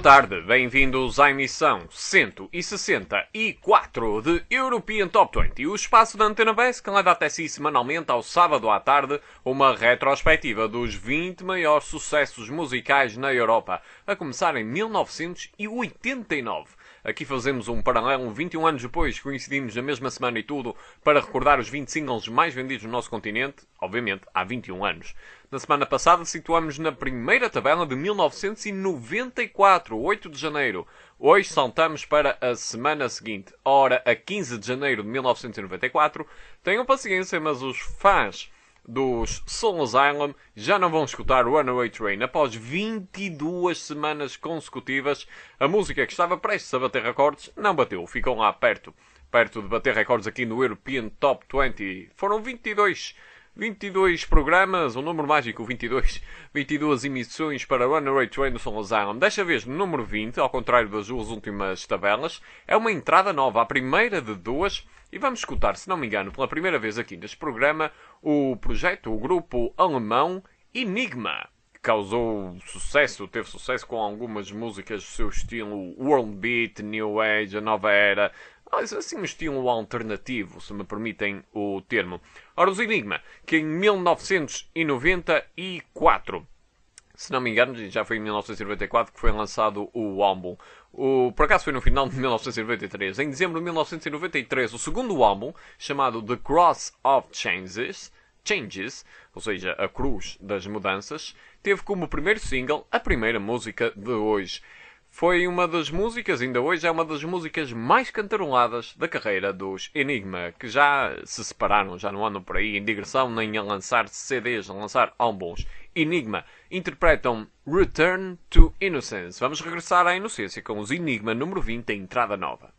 tarde, bem-vindos à emissão 164 de European Top 20, o espaço da Antena Base que leva até si semanalmente ao sábado à tarde uma retrospectiva dos 20 maiores sucessos musicais na Europa, a começar em 1989. Aqui fazemos um paralelo 21 anos depois, coincidimos na mesma semana e tudo, para recordar os 20 singles mais vendidos no nosso continente, obviamente há 21 anos. Na semana passada situamos na primeira tabela de 1994, 8 de janeiro. Hoje saltamos para a semana seguinte, ora a 15 de janeiro de 1994. Tenham paciência, mas os fãs dos Soul Asylum já não vão escutar Runaway Train. Após 22 semanas consecutivas, a música que estava prestes a bater recordes não bateu, ficou lá perto de bater recordes aqui no European Top 20. Foram 22 programas, um número mágico, 22 emissões para Runaway Train do Soul Asylum. Desta vez no número 20, ao contrário das duas últimas tabelas, é uma entrada nova, a primeira de duas, e vamos escutar, se não me engano, pela primeira vez aqui neste programa, o grupo alemão Enigma, que teve sucesso com algumas músicas do seu estilo World Beat, New Age, a nova era, assim um estilo alternativo, se me permitem o termo. Ora, os Enigma, que em 1994, se não me engano, já foi em 1994 que foi lançado o álbum. Por acaso foi no final de 1993. Em dezembro de 1993, o segundo álbum, chamado The Cross of Changes, ou seja, a Cruz das Mudanças, teve como primeiro single a primeira música de hoje. Foi uma das músicas, ainda hoje é uma das músicas mais cantaroladas da carreira dos Enigma, que já se separaram, já não andam por aí em digressão nem a lançar CDs, a lançar álbuns. Enigma interpretam Return to Innocence. Vamos regressar à inocência com os Enigma número 20, a entrada nova.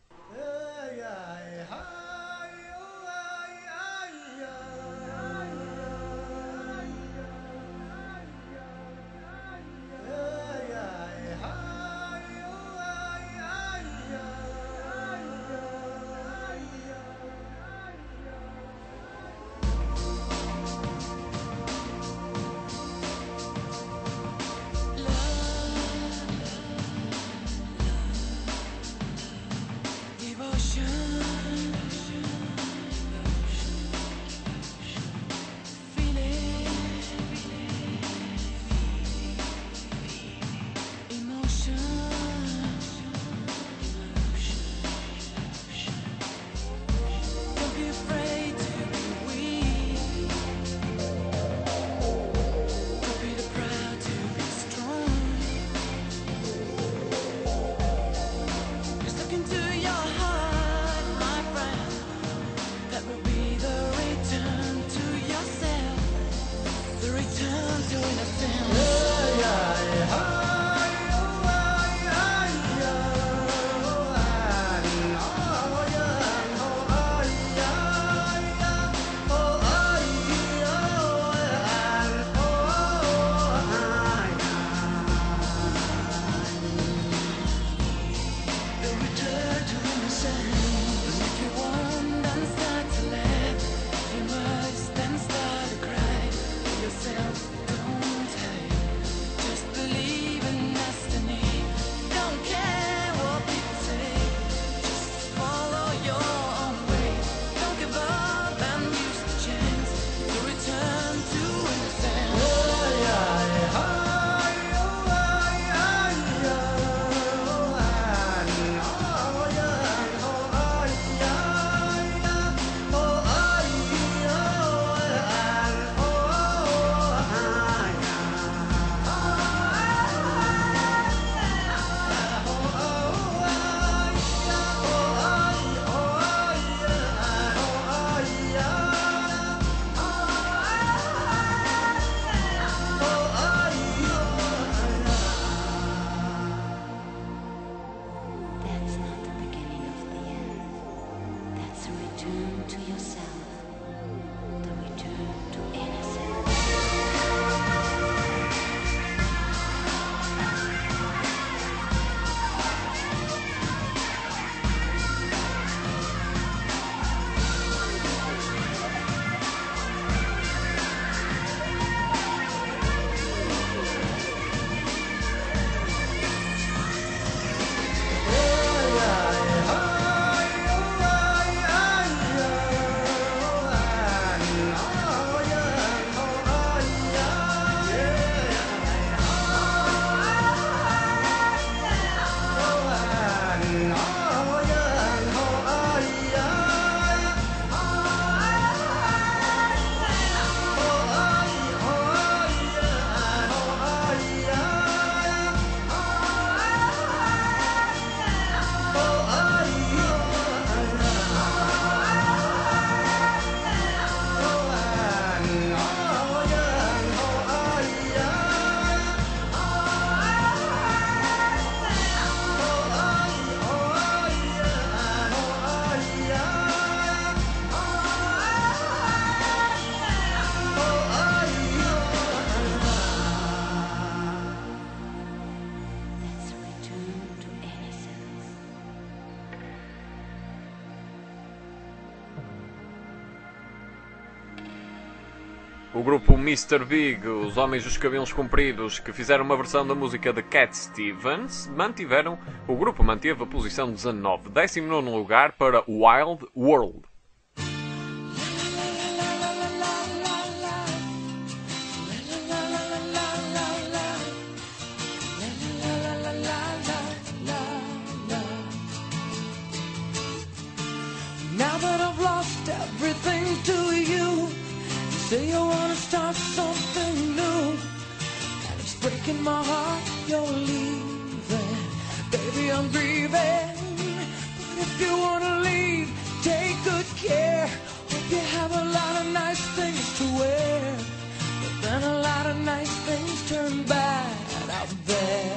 O grupo Mr. Big, os homens dos cabelos compridos, que fizeram uma versão da música de Cat Stevens, o grupo manteve a posição 19, 19º lugar para Wild World. Now that I've lost everything to you, say you wanna start something new, and it's breaking my heart you're leaving. Baby, I'm grieving, but if you wanna leave, take good care. Hope you have a lot of nice things to wear, but then a lot of nice things turn bad out there.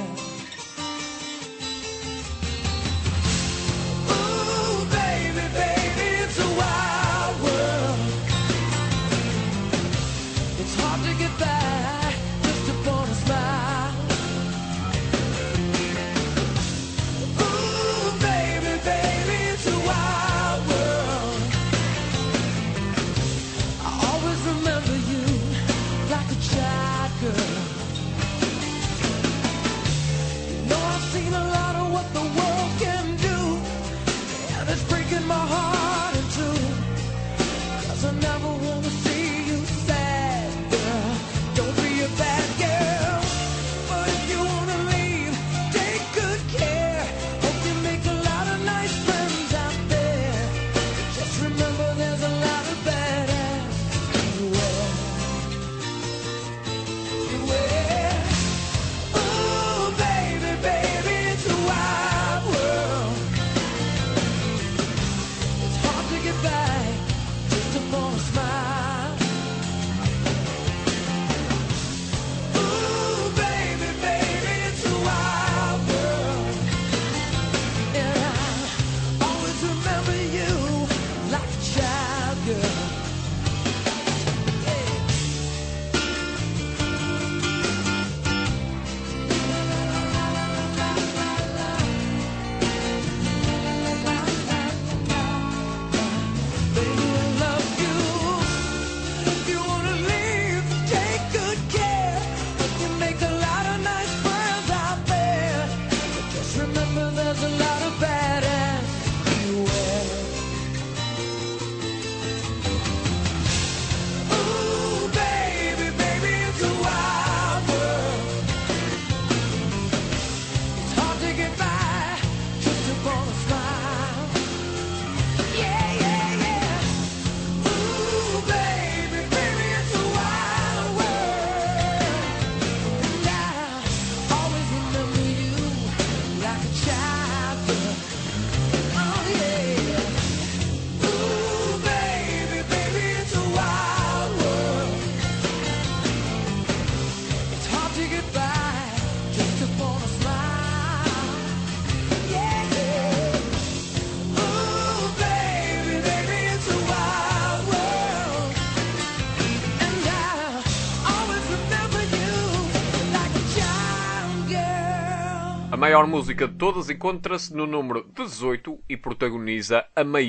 A maior música de todas encontra-se no número 18 e protagoniza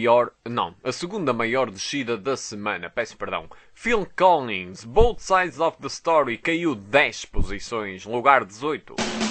a segunda maior descida da semana. Peço perdão. Phil Collins, Both Sides of the Story, caiu 10 posições, lugar 18.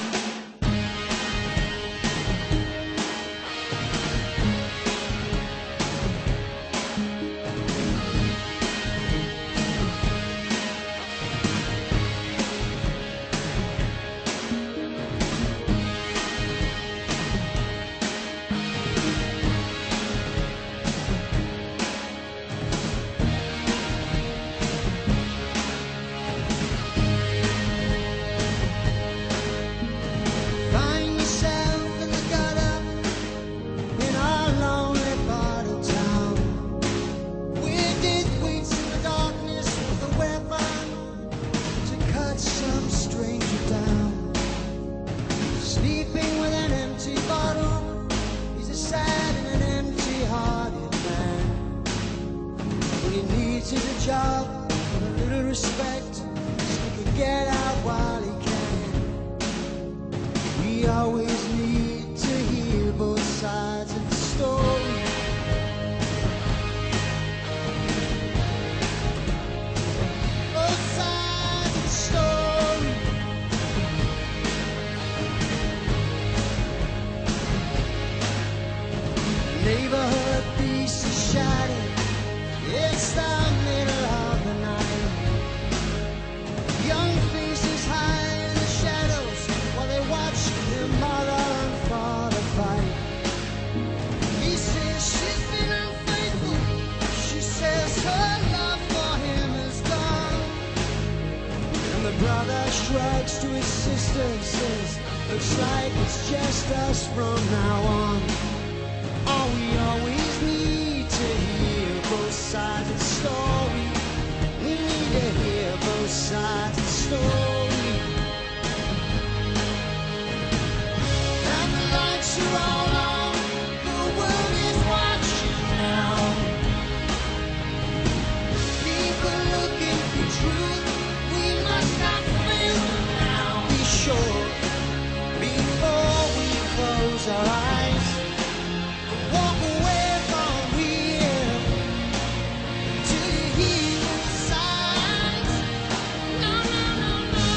Job, a little respect, so he can get out while he can. We always need to hear both sides of the story. Oh, brags to his sister and says, looks like it's just us from now on. All we always need to hear both sides of the story. We need to hear both sides of the story. And the lights are all on, the world is watching now. People looking for truth, we must not fail now. Be sure, before we close our eyes, walk away from here till you hear the signs. No, no, no, no.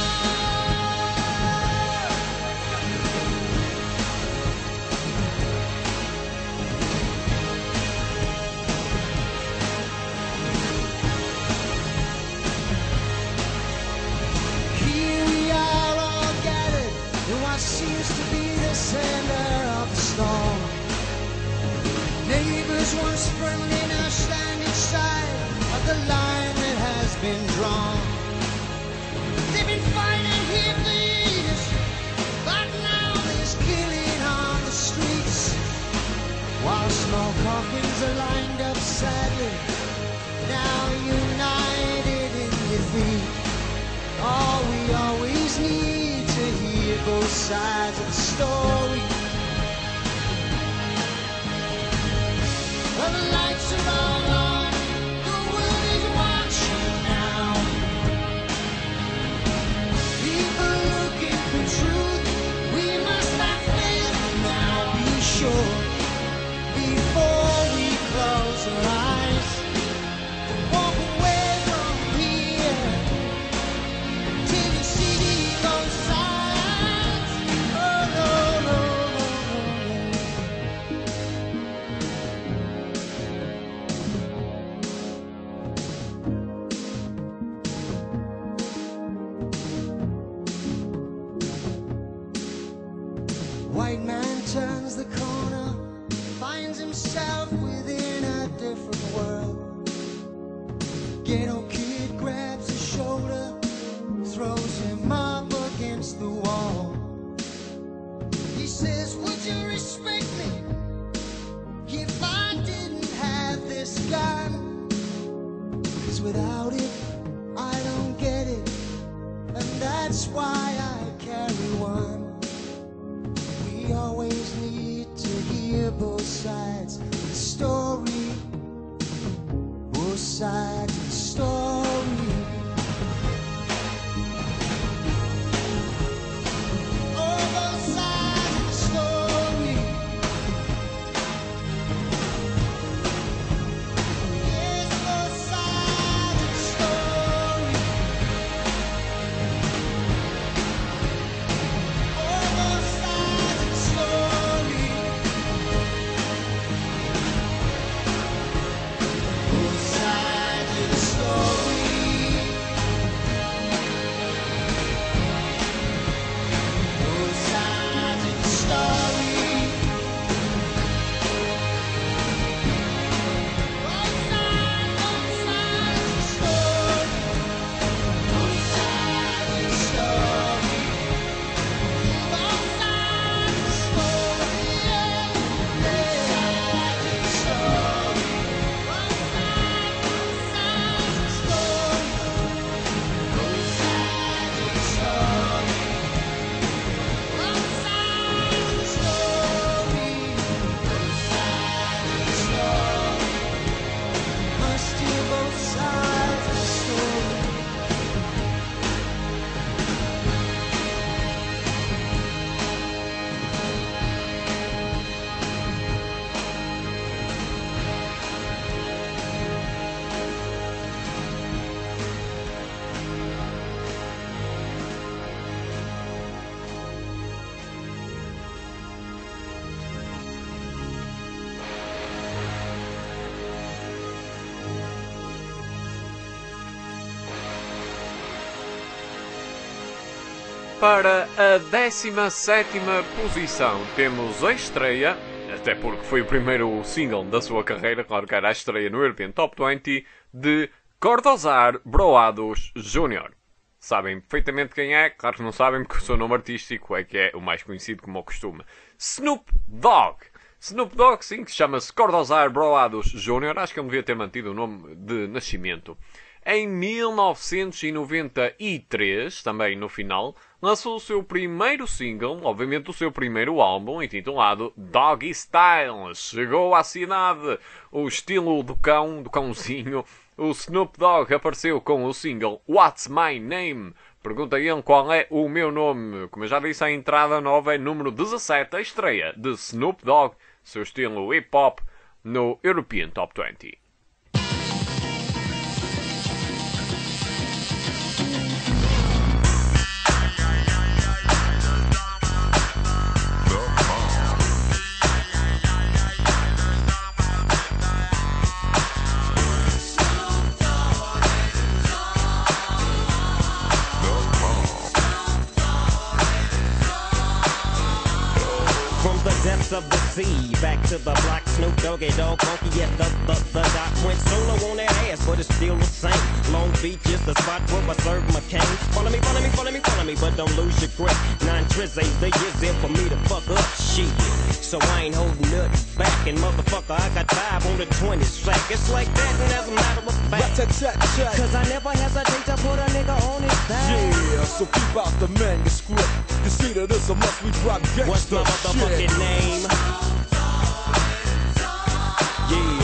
Here we are all gathered in what seems to be the center of the storm. Neighbors once friendly now stand inside of the line that has been drawn. They've been fighting here for years, but now there's killing on the streets. While small coffins are lined up sadly, now united in defeat. All we always need to hear both sides of the story. Well, the lights are all on, the world is watching now. People looking for truth, we must not fail now. Be sure, before we close our eyes, walk away from here till you see those signs. Oh, no, no, no, no. White man turns the corner, finds himself within a different world. Ghetto kid grabs his shoulder, throws him up against the wall. He says, would you respect me if I didn't have this gun? 'Cause without it, I don't get it, and that's why I carry one. We always need to hear both sides of the story. Both sides of the story. Oh, both sides of the story. Yes, both sides of the story. Oh, both sides of the story. Both sides of the story. Both sides of the story. Both sides of the story. Both sides of the story. Both sides of the story. Both sides of the story. Both sides of the story. Both sides of the story. Both sides of the story. Both sides of the story. Must hear both sides of the story. Para a 17ª posição temos a estreia, até porque foi o primeiro single da sua carreira, claro que era a estreia no European Top 20, de Cortázar Broados Jr. sabem perfeitamente quem é. Claro que não sabem porque o seu nome artístico é que é o mais conhecido como o costume. Snoop Dogg. Snoop Dogg, sim, que chama-se Cordozair Broados Jr. Acho que ele devia ter mantido o nome de nascimento. Em 1993, também no final, lançou o seu primeiro single, obviamente o seu primeiro álbum, intitulado Doggy Style. Chegou à cidade o estilo do cão, do cãozinho. O Snoop Dogg apareceu com o single What's My Name? Pergunta ele qual é o meu nome. Como eu já disse, a entrada nova é número 17, a estreia de Snoop Dogg, seu estilo hip-hop, no European Top 20. Of the sea, back to the block, Snoop Doggy Dogg, funky, yeah, the doc went solo on that ass, but it's still the same. Long Beach is the spot where I serve my cane. Follow me, but don't lose your grip. 9 trizzies, the years there for me to fuck up shit. So I ain't holding nothing back, and motherfucker, I got 5 on the 20 sack. It's like that, and as a matter of fact, cause I never hesitate to put a nigga on his back. Yeah, so keep out the manuscript. You see that it's a must, we drop gangsta. What's my motherfucking name? Yeah.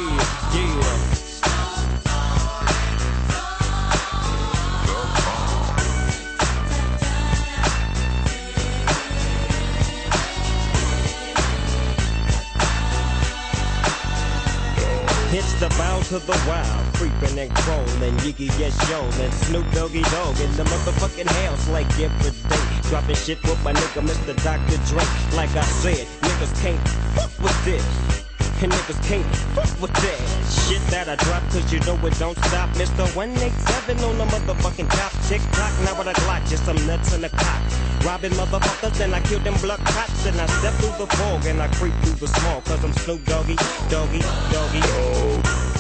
It's the bow to the wild, creeping and crawling, Yiggy yes yo, and Snoop Doggy Dogg in the motherfucking house like every day. Dropping shit with my nigga Mr. Dr. Dre. Like I said, niggas can't fuck with this. And niggas can't fuck with that shit that I drop, cause you know it don't stop. Mr. 187 on the motherfucking top. Tick-tock, now with a Glock, just some nuts in the cock. Robbing motherfuckers, and I kill them blood cops. And I step through the fog, and I creep through the small, cause I'm Snoop Doggy, Doggy, Doggy. Oh.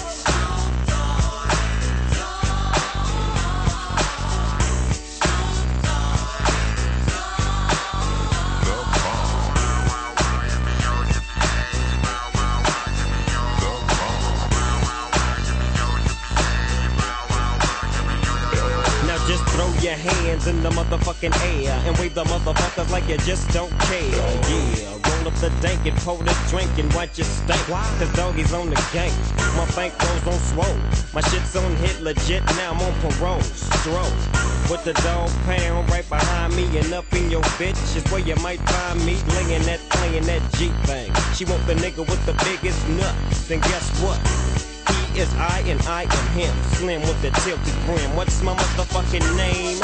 Your hands in the motherfucking air and wave the motherfuckers like you just don't care. Yeah, roll up the dank and pour the drink and watch it stink. Cause doggies on the gang, my bankrolls on swole. My shit's on hit legit, now I'm on parole. Stroke with the dog pound right behind me and up in your bitch is where you might find me playing that G thing. She want the nigga with the biggest nuts, and guess what? He is I and I am him. Slim with the tilted brim. What's my motherfucking name?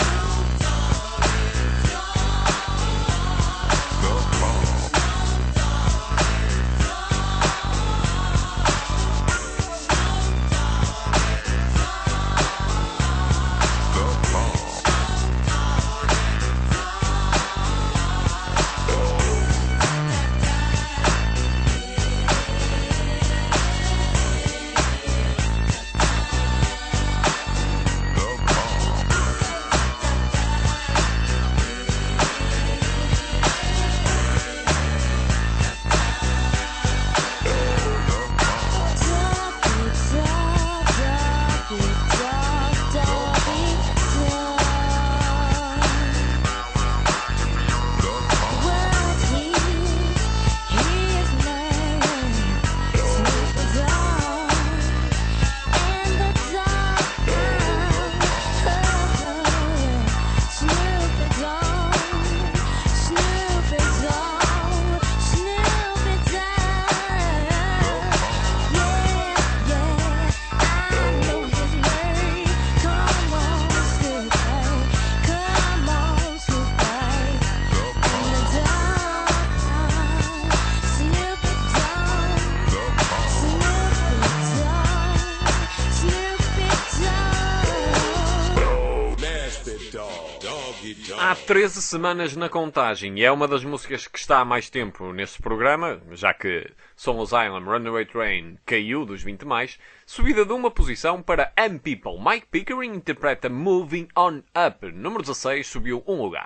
Há 13 semanas na contagem e é uma das músicas que está há mais tempo neste programa, já que Soul Asylum Runaway Train caiu dos 20 mais, subida de uma posição para M People. Mike Pickering interpreta Moving On Up. Número 16 subiu um lugar.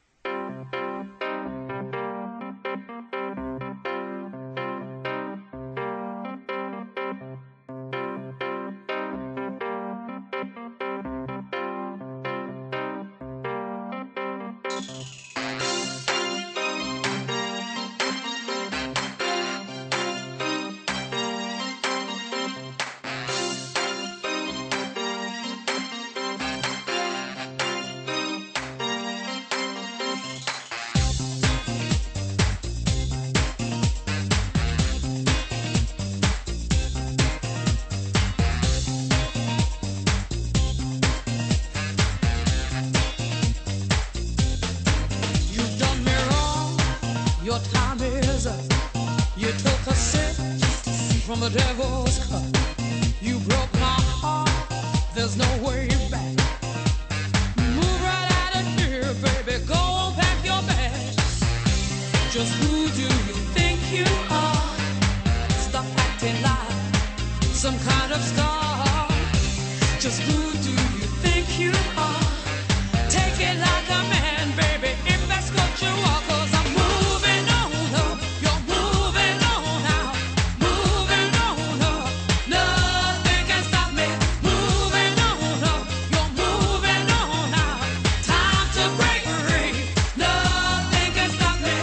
Your time is up. You took a sip from the devil's cup. You broke my heart. There's no way back. Move right out of here, baby. Go on, pack your bags. Just who do you think you are? Stop acting like some kind of star. Just who do you think you are? Take it like a man, baby, if that's what you are. 'Cause I'm moving on up. You're moving on out. Moving on up. Nothing can stop me. Moving on up. You're moving on out. Time to break free. Nothing can stop me.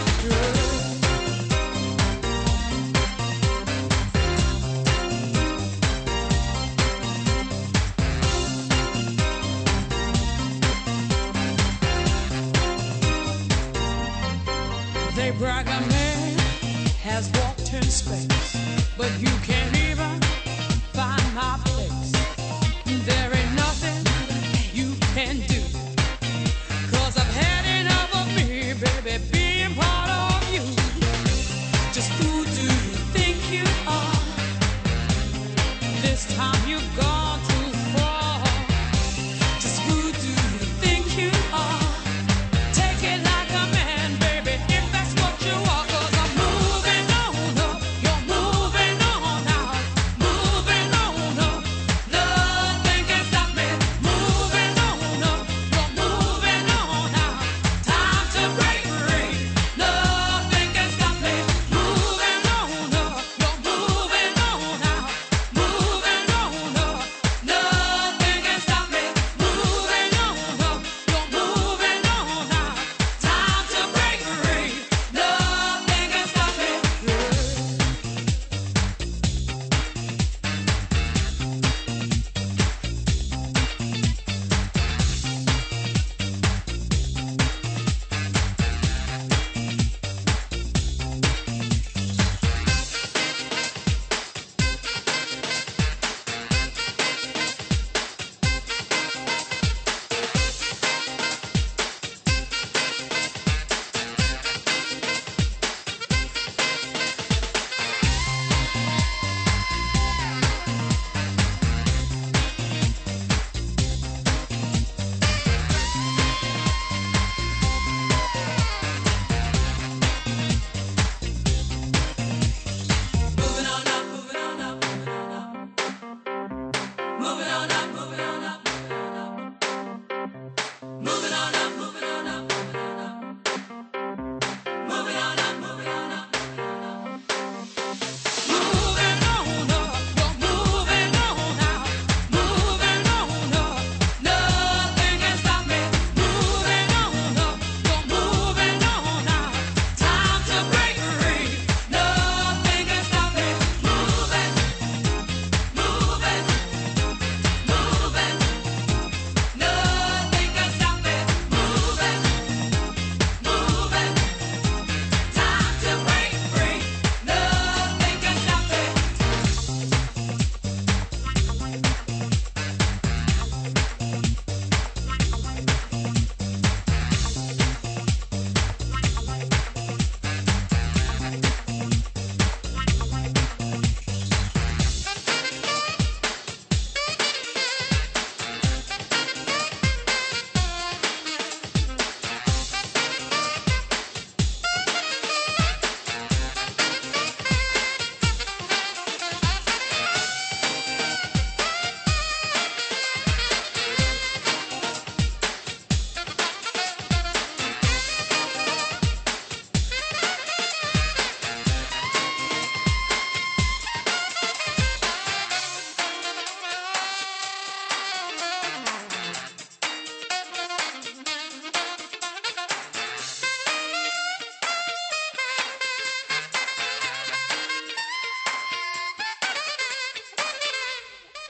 They brag a man has walked in space, but you can't even find my place. There ain't nothing you can do, 'cause I've had enough of me, baby, being part of you. Just who do you think you are? This time you've gone too far. Just who do you think you are? Take it like a man, baby, if that's what you are. 'Cause I'm moving on up. You're moving on out. Moving on up. Nothing can stop me. Moving on up. You're moving on out. Time to break free. Nothing can stop me. Moving on up. You're moving on out. Moving on up. Nothing can stop me. Moving on up. You're moving on out. Time to break free. Nothing can stop me. Moving on up, moving on up, moving on up. Moving on up, moving on up. Moving on up, moving on up. Moving on up, moving on up. Moving on up. You're moving on out. Moving on up. Nothing can stop me. Moving on up. You're moving on out. Time to break free. Nothing can stop me. Moving, moving, moving.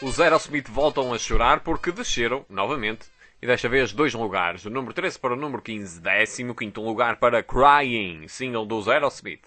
Os Aerosmith voltam a chorar porque desceram, novamente, e desta vez 2 lugares. Do número 13 para o número 15, 15º lugar para Crying, single dos Aerosmith.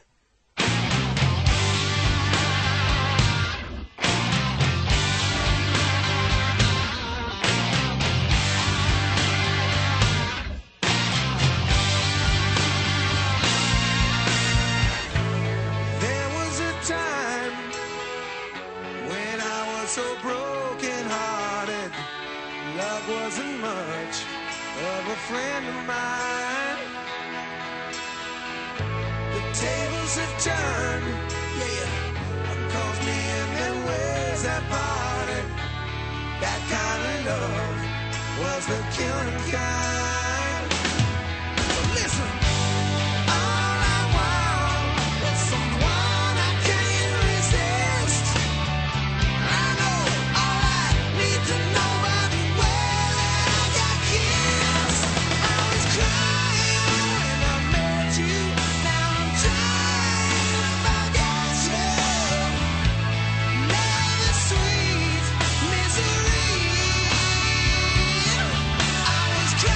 So broken hearted, love wasn't much of a friend of mine. The tables have turned, yeah, calls me in and ways that parted. That kind of love was the killing kind. So listen, all I want is someone I can't resist. I know all I need to know about the way that I got kissed. I was crying when I met you. Now I'm trying to forget you. Love is sweet misery. I was crying.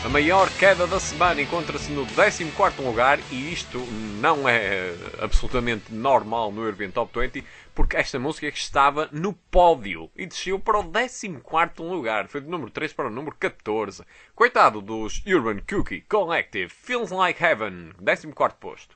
A maior queda da semana encontra-se no 14º lugar e isto não é absolutamente normal no European Top 20 porque esta música estava no pódio e desceu para o 14º lugar. Foi do número 3 para o número 14. Coitado dos Urban Cookie Collective, Feels Like Heaven, 14º posto.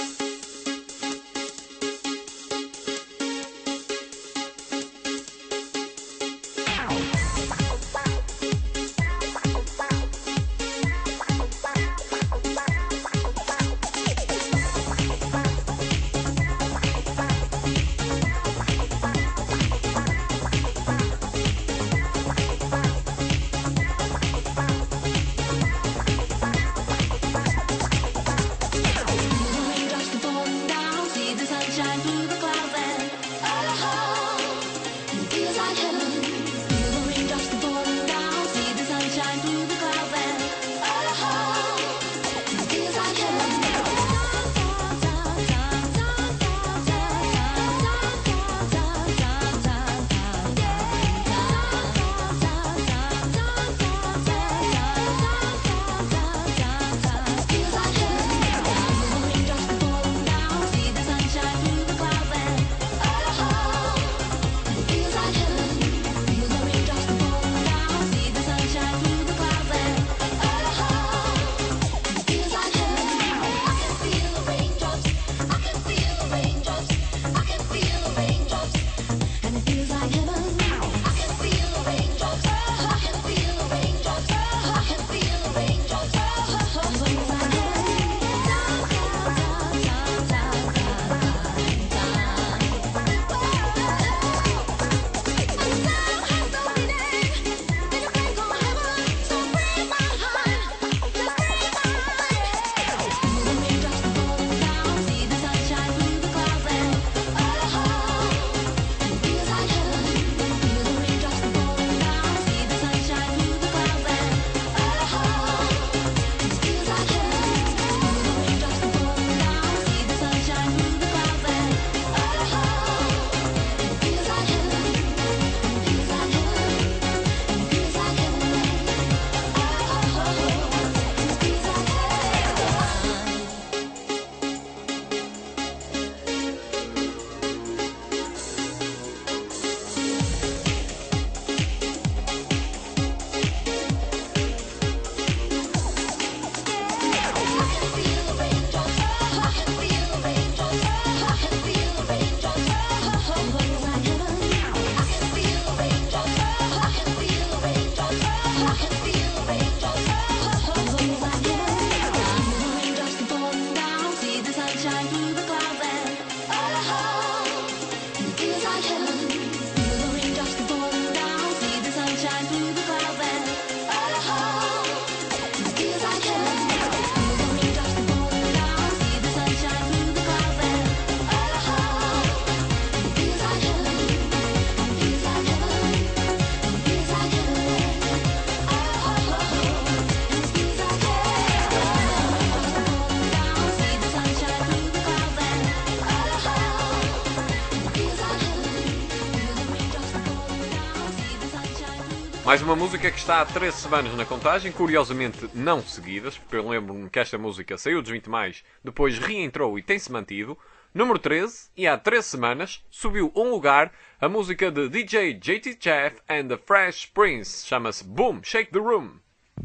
Mais uma música que está há 3 semanas na contagem, curiosamente não seguidas, porque eu lembro-me que esta música saiu dos 20 mais, depois reentrou e tem-se mantido. Número 13, e há 3 semanas, subiu um lugar a música de DJ JT Jeff and the Fresh Prince, chama-se Boom, Shake the Room.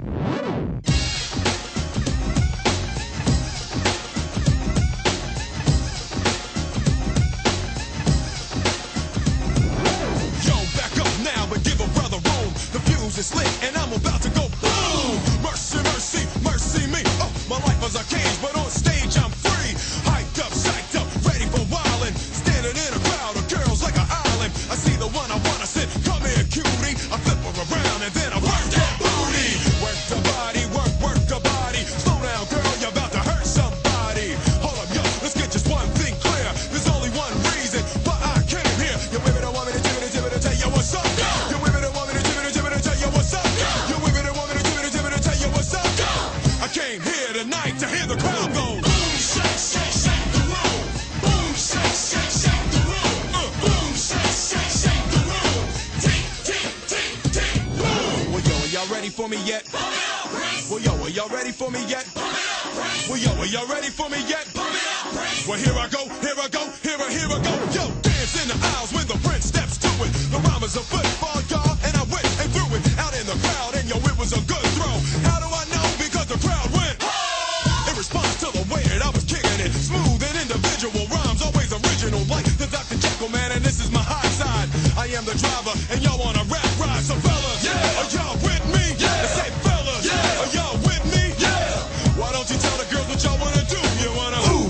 Is lit and I'm about to go boom. Mercy, mercy, mercy me. Oh, my life is a cage, but on stage I'm free. Hyped up, psyched up, ready for wildin'. Standing in a crowd of girls like an island. I see the one I wanna sit. Come here, cutie. I flip her around and then I work that booty. Work the body, work the body. Slow down, girl, you're about to hurt somebody. Hold up, yo, let's get just one thing clear. There's only one reason why I came here. You women don't want me to do it, tell you what's up. You women don't want me to do it, tell you what's up. You women don't want me to do it, tell you what's up. I came here tonight to hear the crowd go. Boom, shake, shake, shake the room. Boom, shake, shake, shake the room. Boom, shake, shake, shake the room. Tick, tick, tick, tick, boom. Well, yo, are y'all ready for me yet? Well, Well, yo, are y'all ready for me yet? Well, yo, are y'all ready for me yet? Well, here I go, here I go, here I go. Yo, dance in the aisles when the prince steps to it. The rhyme is a football, y'all, and I went and threw it out in the crowd, and yo, it was a good throw. How do I know? Because the crowd went in response to the way that I was kicking it. Smooth and individual rhymes, always original, like the Dr. Jekyll man, and this is my high side. I am the driver, and y'all want a rap ride. So fellas, are y'all with me? Let's say fellas, are y'all with me? Why don't you tell the girls what y'all wanna do? You wanna ooh,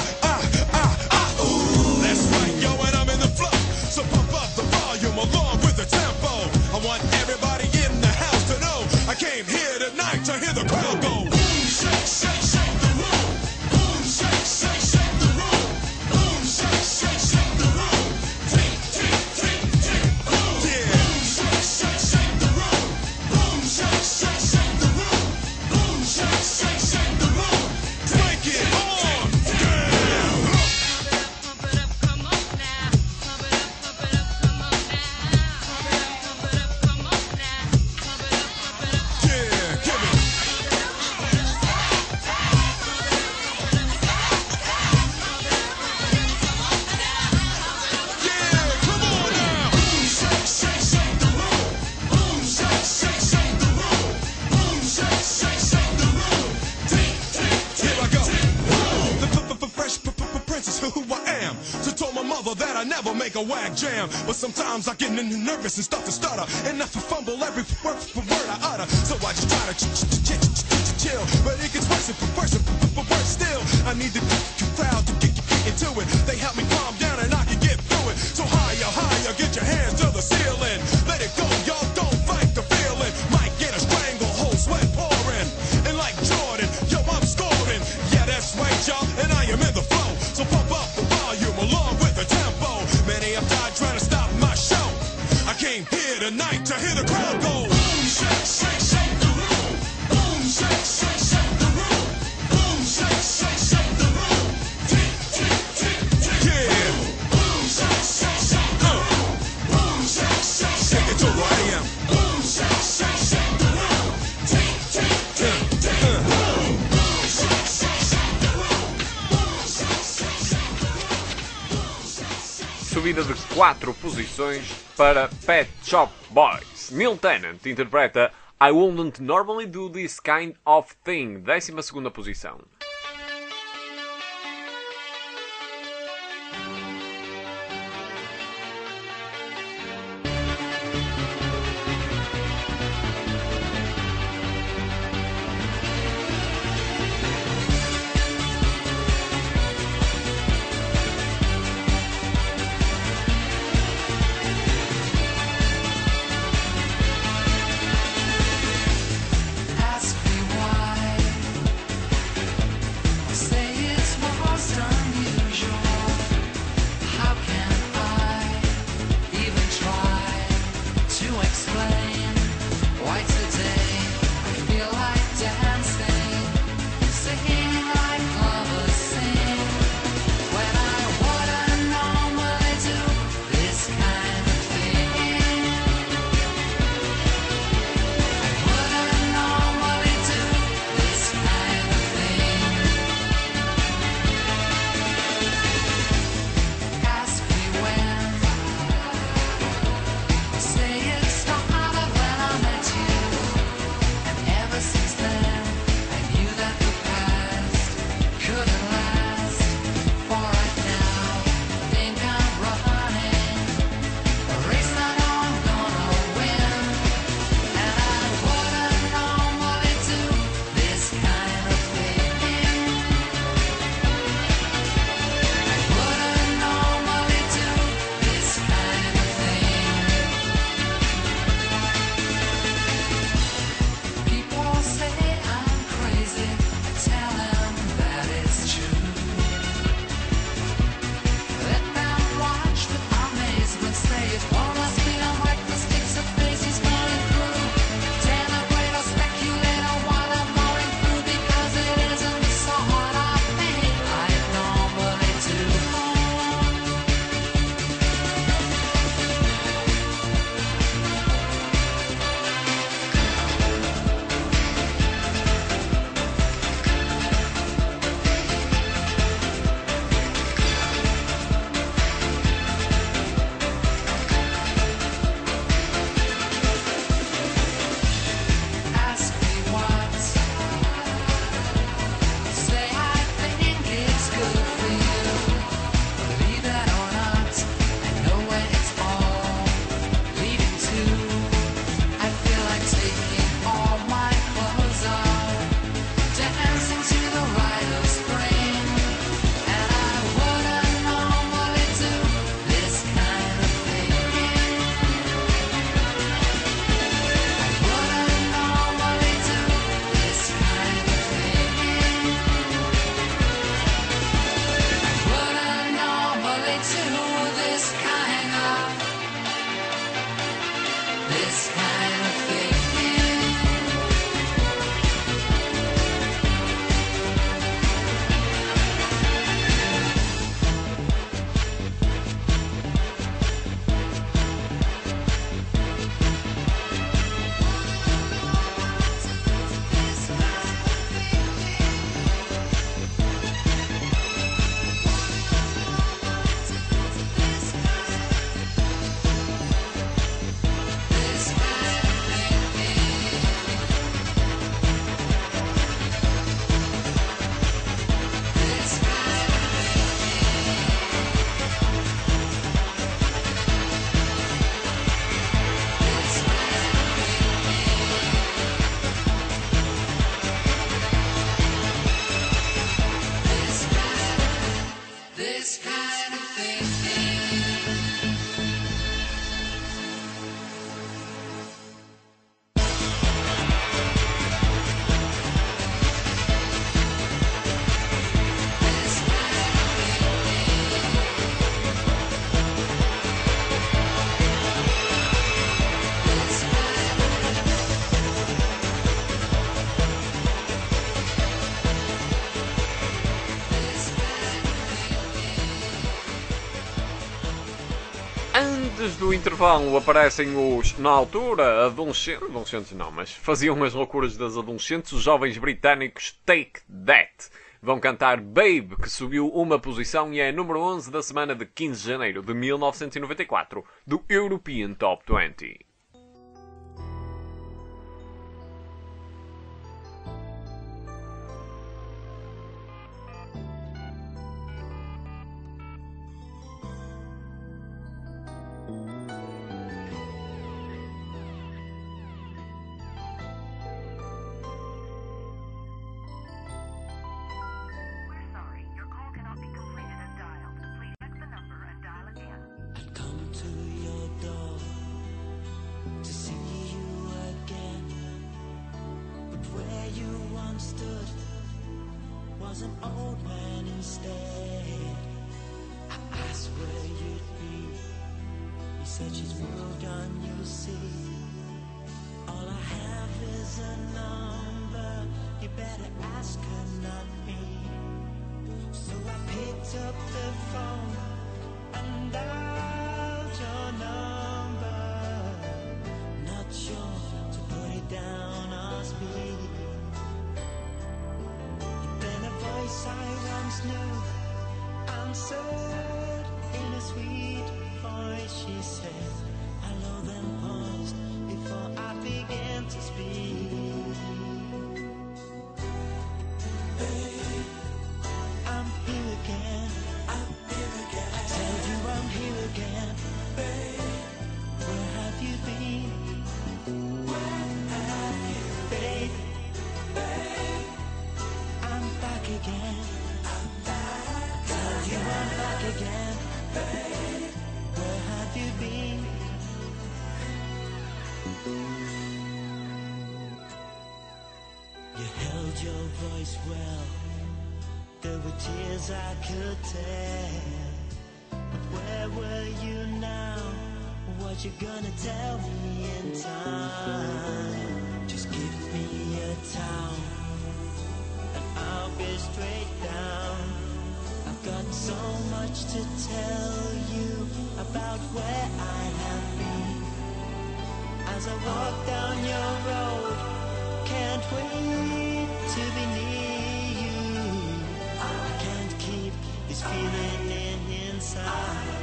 ooh. That's right, yo, and I'm in the flow. So pump up the volume along with the tempo. I want everybody in the house to know I came here tonight to hear the crowd go. Boom, shake, shake, shake the room. Boom, shake, shake, shake the room. Boom, shake, shake, shake the room. Tick, tick, tick, tick, boom. Yeah. Boom, shake, shake, shake the room. Boom, shake, shake, shake the room. Boom, shake, shake, shake the room. Take it on down. Pump it up, come on now. Pump it up, come on now. Pump it up, come on now. Pump it up. Yeah, give it. Yeah, come on now. Boom, shake, shake, shake the room. Boom, shake, shake, shake the room. Boom, shake, shake, shake the room. Tick, tick, tick. Here I go. The fresh prince is who I am. So told my mother that I never make a whack jam. But sometimes I get nervous and start to stutter, and I fumble every word I utter. So I just try to chill, but it gets worse and worse still. I need the crowd to get into it. They help me calm down and I can get through it. So higher, higher, get your hands to the ceiling. Let it go, y'all, don't fight the feeling. Might get a stranglehold, sweat pouring. And like Jordan, yo, I'm scoring. Yeah, that's right, y'all, and I am in the flow. So pump up the volume along with the tempo. Many have died trying to stop my show. I came here tonight to hear the crowd go. Boom, shake, shake, shake the room. Boom, shake, shake, shake the room. Boom, shake, shake, shake the room. Tick, tick, tick, tick. Yeah. Boom, shake, shake, shake the room. Boom, shake, shake, shake it to where I am. Boom, shake, shake, shake the room. Tick, tick, tick, tick. Boom, shake, shake, shake the room. Boom, shake, shake, shake the room. Subida de 4 posições para Pet Shop Boys. Neil Tennant interpreta I Wouldn't Normally Do This Kind of Thing, 12ª posição. Ask me why. Antes do intervalo aparecem os, na altura, adolescentes não, mas faziam as loucuras das adolescentes, os jovens britânicos Take That. Vão cantar Babe, que subiu uma posição e é número 11 da semana de 15 de janeiro de 1994, do European Top 20. Was an old man instead. I asked where you'd be. He said she's moved on, you'll see. All I have is a number. You better ask her, not me. So I picked up the phone and dialed your number. Not sure to put it down or speak. Voice I once knew answered in a sweet voice. She said, hello, then paused before I began to speak. Babe, I'm here again. I tell you I'm here again. Babe, where have you been? Where have you been? Babe, I'm back again. Tell you I'm back again. Babe, where have you been? You held your voice well. There were tears I could tell. But where were you now? What you gonna tell me in time? Just give me a towel and I'll be straight down. I've got so much to tell you about where I have been. As I walk down your road, can't wait to be near you. I can't keep this feeling inside.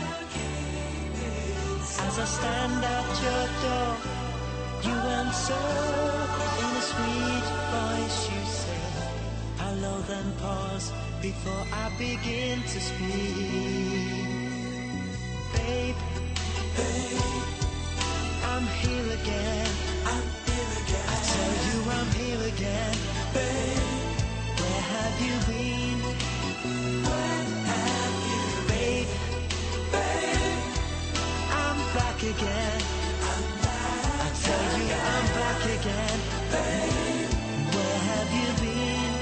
As I stand at your door, you answer in a sweet voice. You say hello, then pause before I begin to speak. Babe, babe, I'm here again. I tell you I'm here again. Babe, where have you been? Where have you been? Babe, I'm back again. I tell you I'm back again. Babe, where have you been?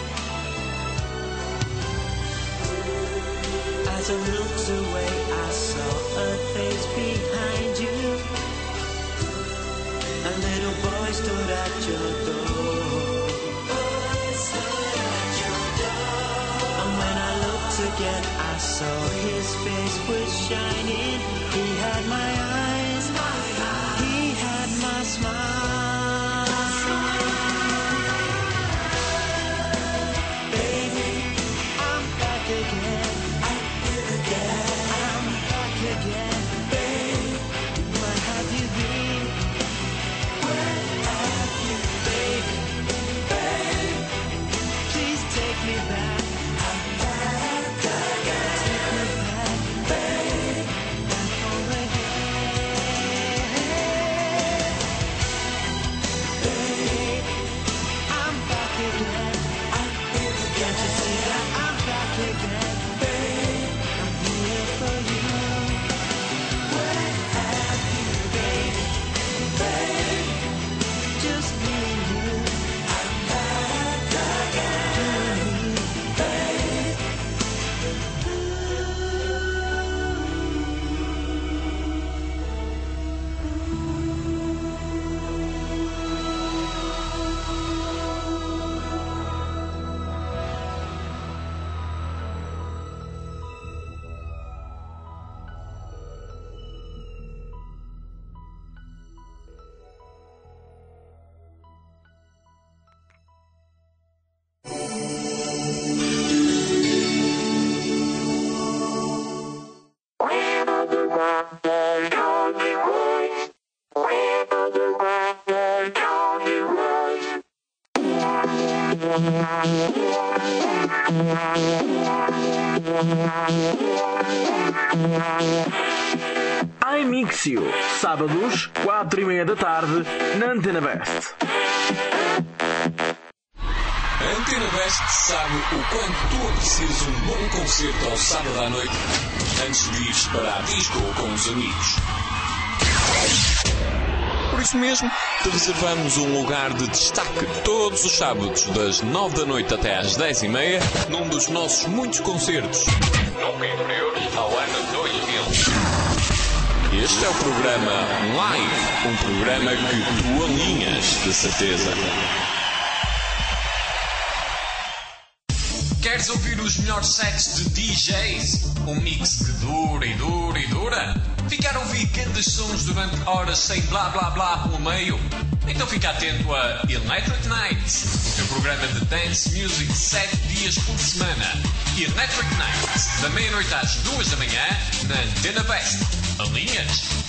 As I looked away, I saw a face behind you. A little boy stood at your door. And when I looked again, I saw his face was shining. He had my eyes, he had my smile. Baby, I'm back again. I'm back again. Babe, where have you been? Where have you been? Babe, please take me back. Take me back, babe, back home again. iMixio, sábados, 4:30 da tarde, na Antena Best. A Antena Best sabe o quanto tu aprecias um bom concerto ao sábado à noite antes de ires para a disco ou com os amigos. Por isso mesmo, te reservamos um lugar de destaque todos os sábados das 9 da noite até às 10:30 num dos nossos muitos concertos. Nunca inferiores ao ano 2000. Este é o programa Live, um programa que tu alinhas, de certeza. Queres ouvir os melhores sets de DJs? Um mix que dura e dura e dura? Ficar a ouvir grandes sons durante horas sem blá blá blá pelo meio? Então fica atento a Electric Nights, o teu programa de dance music 7 dias por semana. Electric Nights, da meia-noite às 2 da manhã, na Antena Best. Alinhas?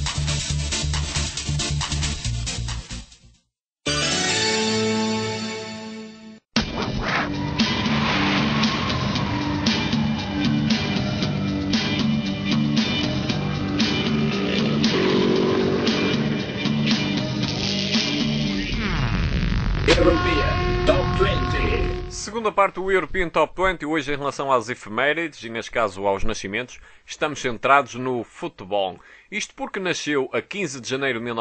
Segunda parte do European Top 20, hoje em relação às efemérides, e neste caso aos nascimentos, estamos centrados no futebol. Isto porque nasceu a 15 de janeiro de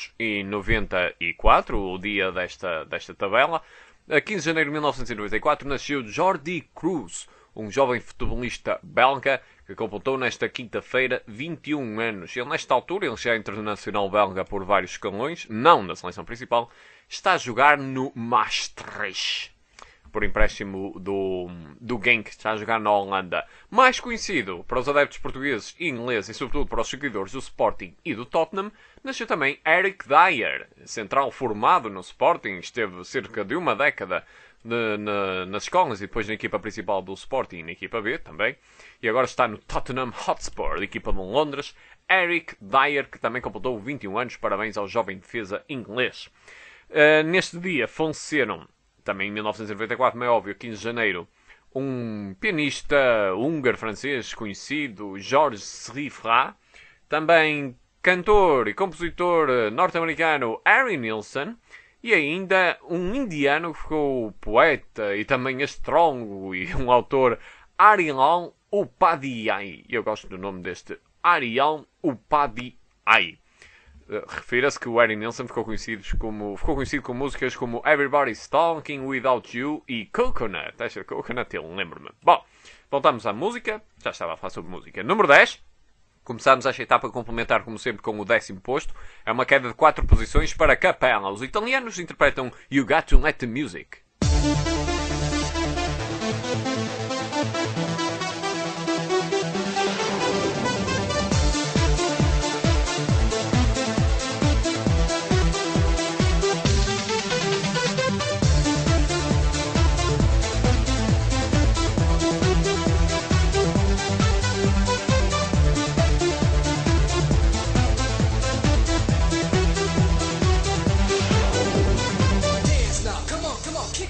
1994, o dia desta tabela. A 15 de janeiro de 1994 nasceu Jordi Cruz, um jovem futebolista belga que completou nesta quinta-feira 21 anos. Ele, nesta altura, ele já é internacional belga por vários escalões, não na seleção principal, está a jogar no Maastricht, por empréstimo do Genk, está a jogar na Holanda. Mais conhecido para os adeptos portugueses e ingleses e sobretudo para os seguidores do Sporting e do Tottenham, nasceu também Eric Dier, central formado no Sporting, esteve cerca de uma década nas escolas e depois na equipa principal do Sporting e na equipa B também, e agora está no Tottenham Hotspur, equipa de Londres. Eric Dier, que também completou 21 anos, parabéns ao jovem defesa inglês. Neste dia faleceram, também em 1994, é óbvio, 15 de janeiro, um pianista húngaro-francês conhecido, Georges Srifra, também cantor e compositor norte-americano Harry Nilsson, e ainda um indiano que ficou poeta e também astrólogo e um autor, Arilan Upadhyay. Eu gosto do nome deste, Arilan Upadhyay. Refira-se que o Harry Nilsson ficou conhecido com músicas como Everybody's Talking Without You e Coconut. Esta Coconut, eu lembro-me. Bom, voltamos à música. Já estava a falar sobre música. Número 10. Começamos esta etapa a complementar, como sempre, com o 10º posto. É uma queda de 4 posições para Capella. Os italianos interpretam You Got to Let the Music. Come on, kick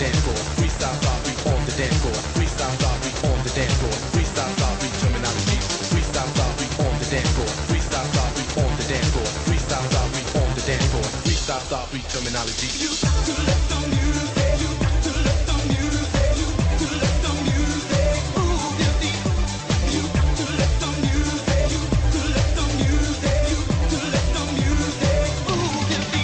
dance floor. Freestyle lobby on the dance floor. Freestyle lobby on the dance floor. Freestyle lobby terminology. Freestyle lobby on the dance floor. Freestyle lobby on the dance floor. Freestyle lobby on the dance floor. Freestyle lobby terminology. You got to let the music. You got to let the music. You got to let the music move your feet. You got to let the music. You got to let the music. You got to let the music move your feet.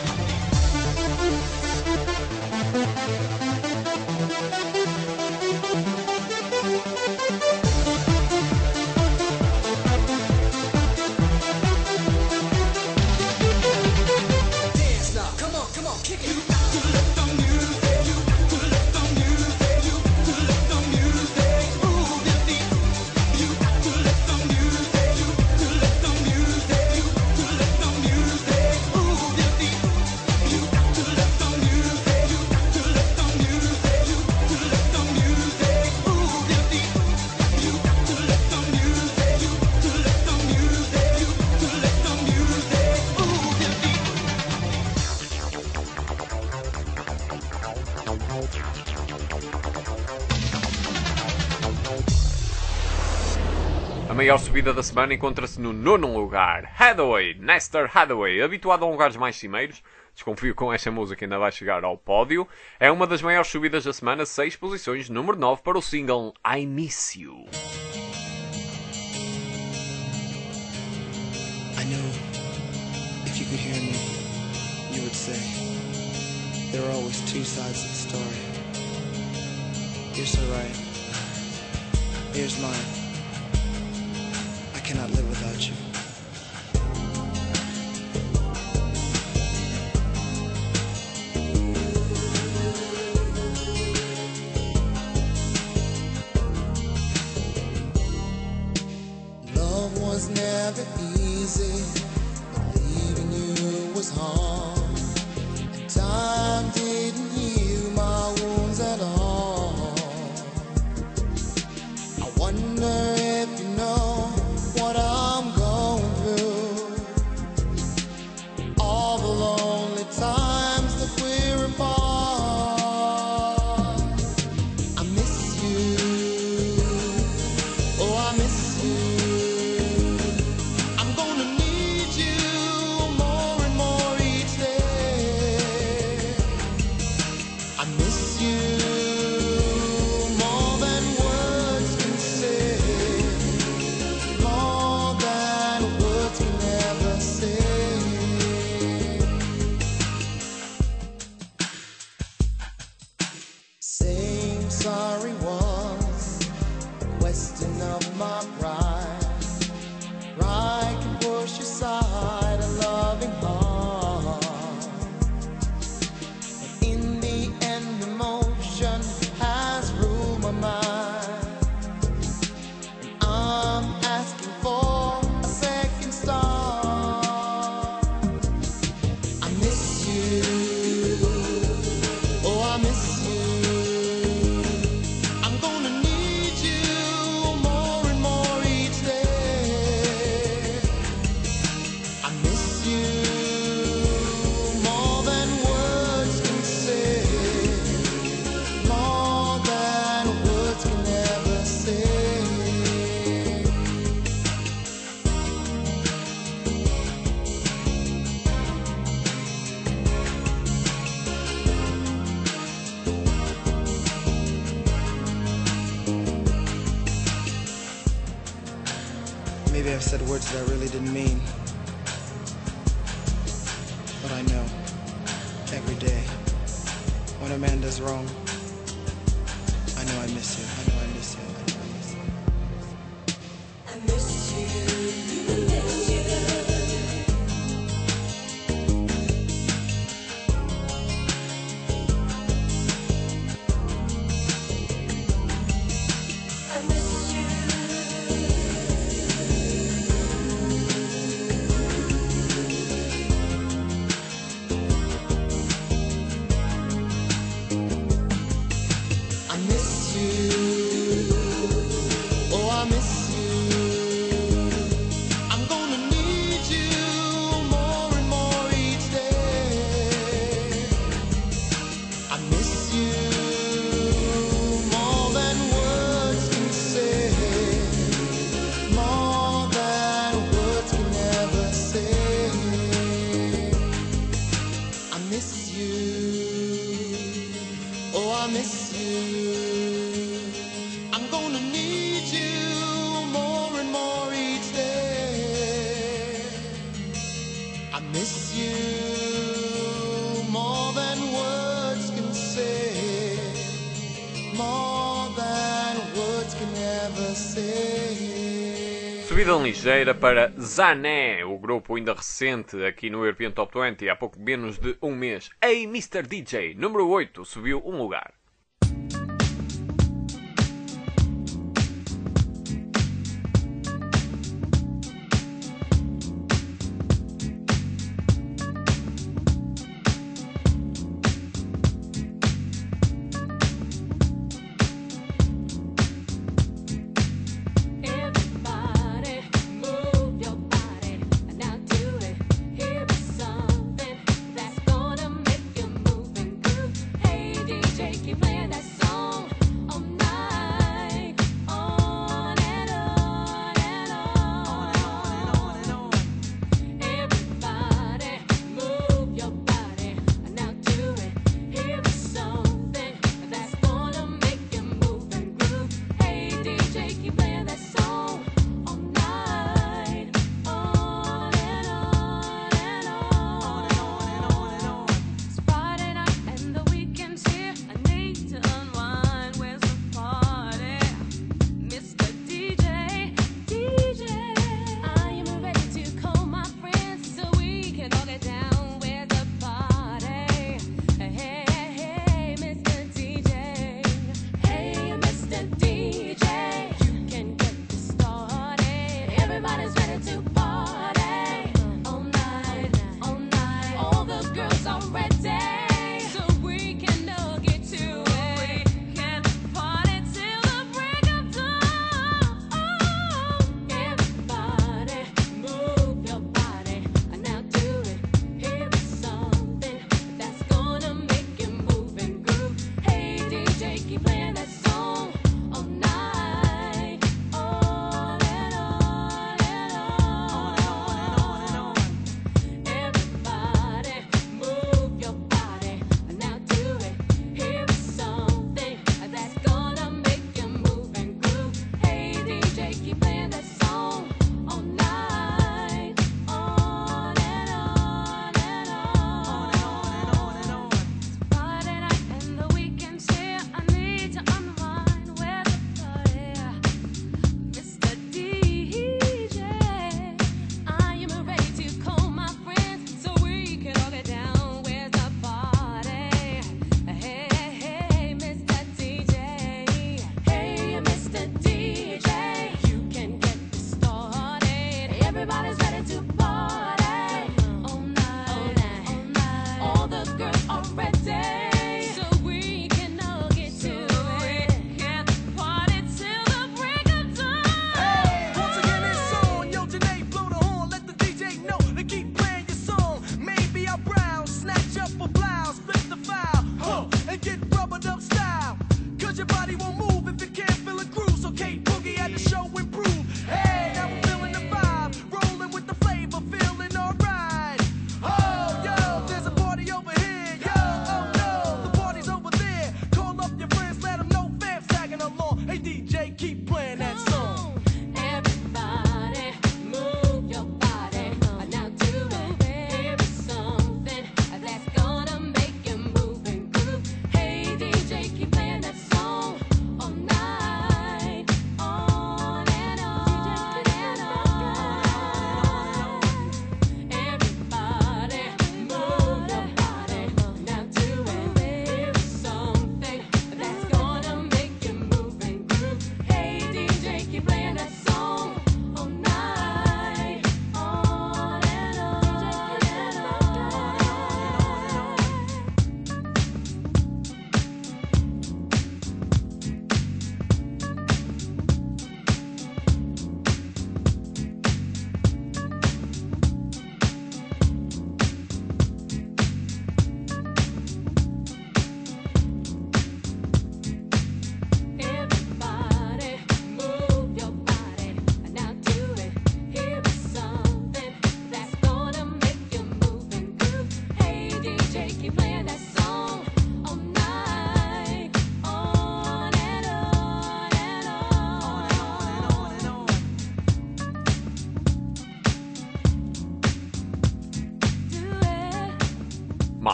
Dance now, come on, kick it. You got to let the music. You got to let the music. You got to let the music move your feet. You got to let the music. You got to let the music. You got to let the music move your feet. You got to let the music. You got to let the music. You got to let the music move your feet. You got to let the music. You got to let the music. You got to let the music move your feet. A maior subida da semana encontra-se no 9º lugar. Hathaway, Nestor Hathaway, habituado a lugares mais cimeiros, desconfio que com esta música ainda vai chegar ao pódio, é uma das maiores subidas da semana, 6 posições, número 9 para o single I Miss You. I know if you could hear me, you would say there are always two sides to the story. You're so right. Here's mine. I cannot live without you. Love was never easy, but leaving you was hard. And time didn't heal my wounds at all. I wonder if you know what I'm going through. All the lonely times that we're apart. I miss you. Oh, I miss you. I'm gonna need you more and more each day. I miss you more than words can say, more than words can ever say. Saying sorry was a question of my pride. Pride can push aside a loving heart. And in the end, emotion has ruled my mind. And I'm asking for a second start. I miss you. Oh, I miss you. I'm gonna need you more and more each day. I miss you more than words can say, more than words can ever say. Maybe I've said words that I really didn't mean. But I know, every day, when a man does wrong, I know I miss you. I know I miss you. I know I miss you. I miss you. I miss you. I miss you. Oh, I miss you. Oh, I miss you. I'm gonna need you more and more each day. I miss you more than words can say, more than words can ever say. Subida ligeira para Zané, o grupo ainda recente aqui no European Top 20, há pouco menos de um mês. Hey Mr. DJ, número 8, subiu um lugar. Everybody move your body, now do it. Here is something that's gonna make you move and groove. Hey DJ, keep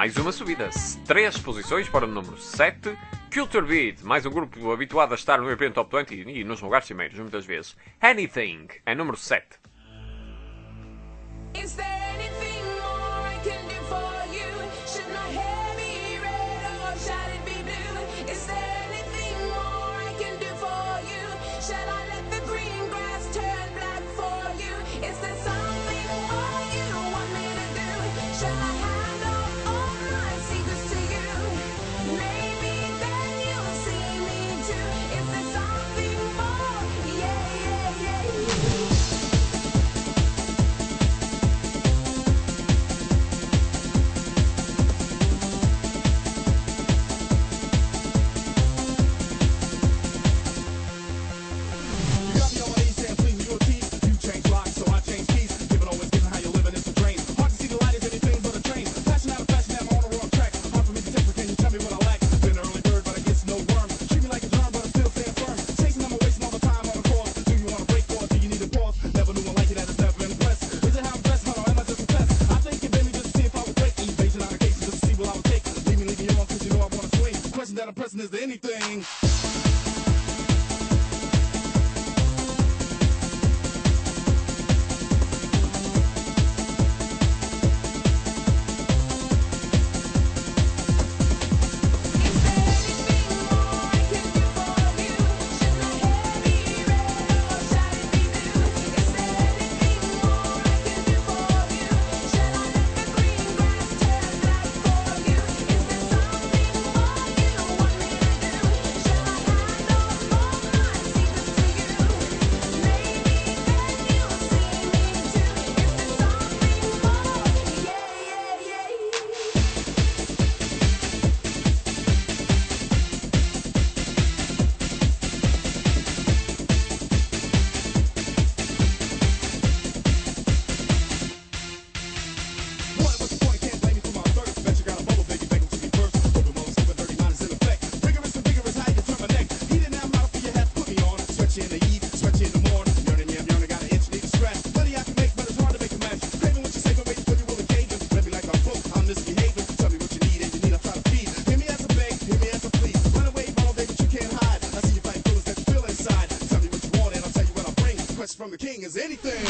mais uma subida. 3 posições para o número 7. Culture Beat, mais um grupo habituado a estar no European Top 20 e nos lugares cimeiros, muitas vezes. Anything, é número 7. Is there anything more I can do for you? Should my hair be red or shall it be blue? Is there anything more I can do for you? Shall I let the green grass turn black for you? Is there something more you want me to do? Shall I hand all my secrets to you? Maybe then you'll see me too. Is there something more? Yeah. You got me on my knees saying please me, you a tease. You change locks, so I change keys. Giving always giving, how you living is a drain. Hard to see the light is anything but a train. Passion out of fashion, I'm on the wrong track. Hard for me to take, but can you tell me what I lack? Been an early bird, but I guess no worm. Treat me like a germ, but I'm still staying firm. Chasing, I'm wasting all the time on the course. Do you want to break or do you need a pause? Never knew one like it, that has never been blessed. Is it how I'm dressed, or am I just a test? I think you made me just to see if I would break. Evasion out of cases, just to see what I would take. Leave me you on, cause you know I wanna swing. Question that I'm pressing is there anything? What was the point? Can't blame me for my thirst. Bet you got a bubble, baby, beg him to be first. Open mode, stupid, dirty mind is in effect. Rigorous and vigorous, how you turn my neck. He didn't have mouth for your hat, put me on. Stretch in the heat, stretch in the morning. Yearning, yeah, yearning, got an itch, need a scratch. Money I can make, but it's hard to make a match. Craving what you say, but waiting for you will occasion. Let me like I'm broke, I'm misbehaving. Tell me what you need and you need, I try to feed. Hear me as a beg, hear me as a plead. Run away, ball, baby, but you can't hide. I see you fighting feelings that you feel inside. Tell me what you want and I'll tell you what I bring. Question from the king is anything.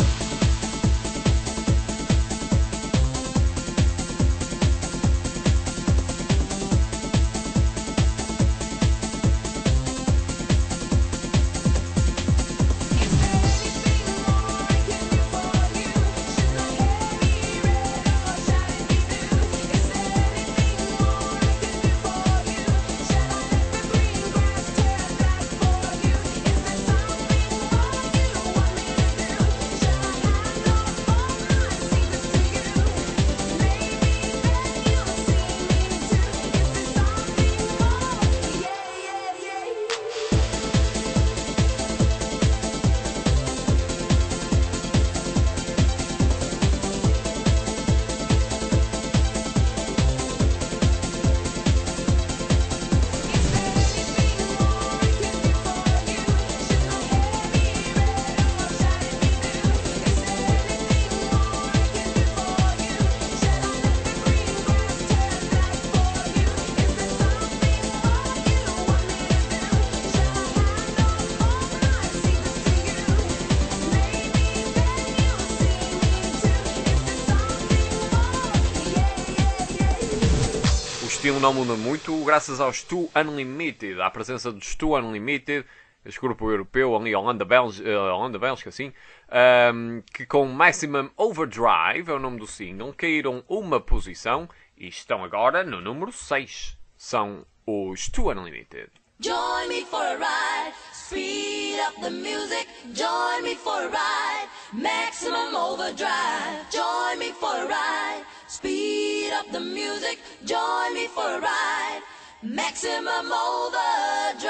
O estilo não muda muito, graças aos Stu Unlimited, à presença dos Stu Unlimited, este grupo europeu ali, Holanda-Bélgica, assim, que com Maximum Overdrive, é o nome do single, caíram uma posição e estão agora no número 6. São os Stu Unlimited. Join me for a ride, speed up the music. Join me for a ride, maximum overdrive. Join me for a ride, speed up the music. Join me for a ride, maximum overdrive.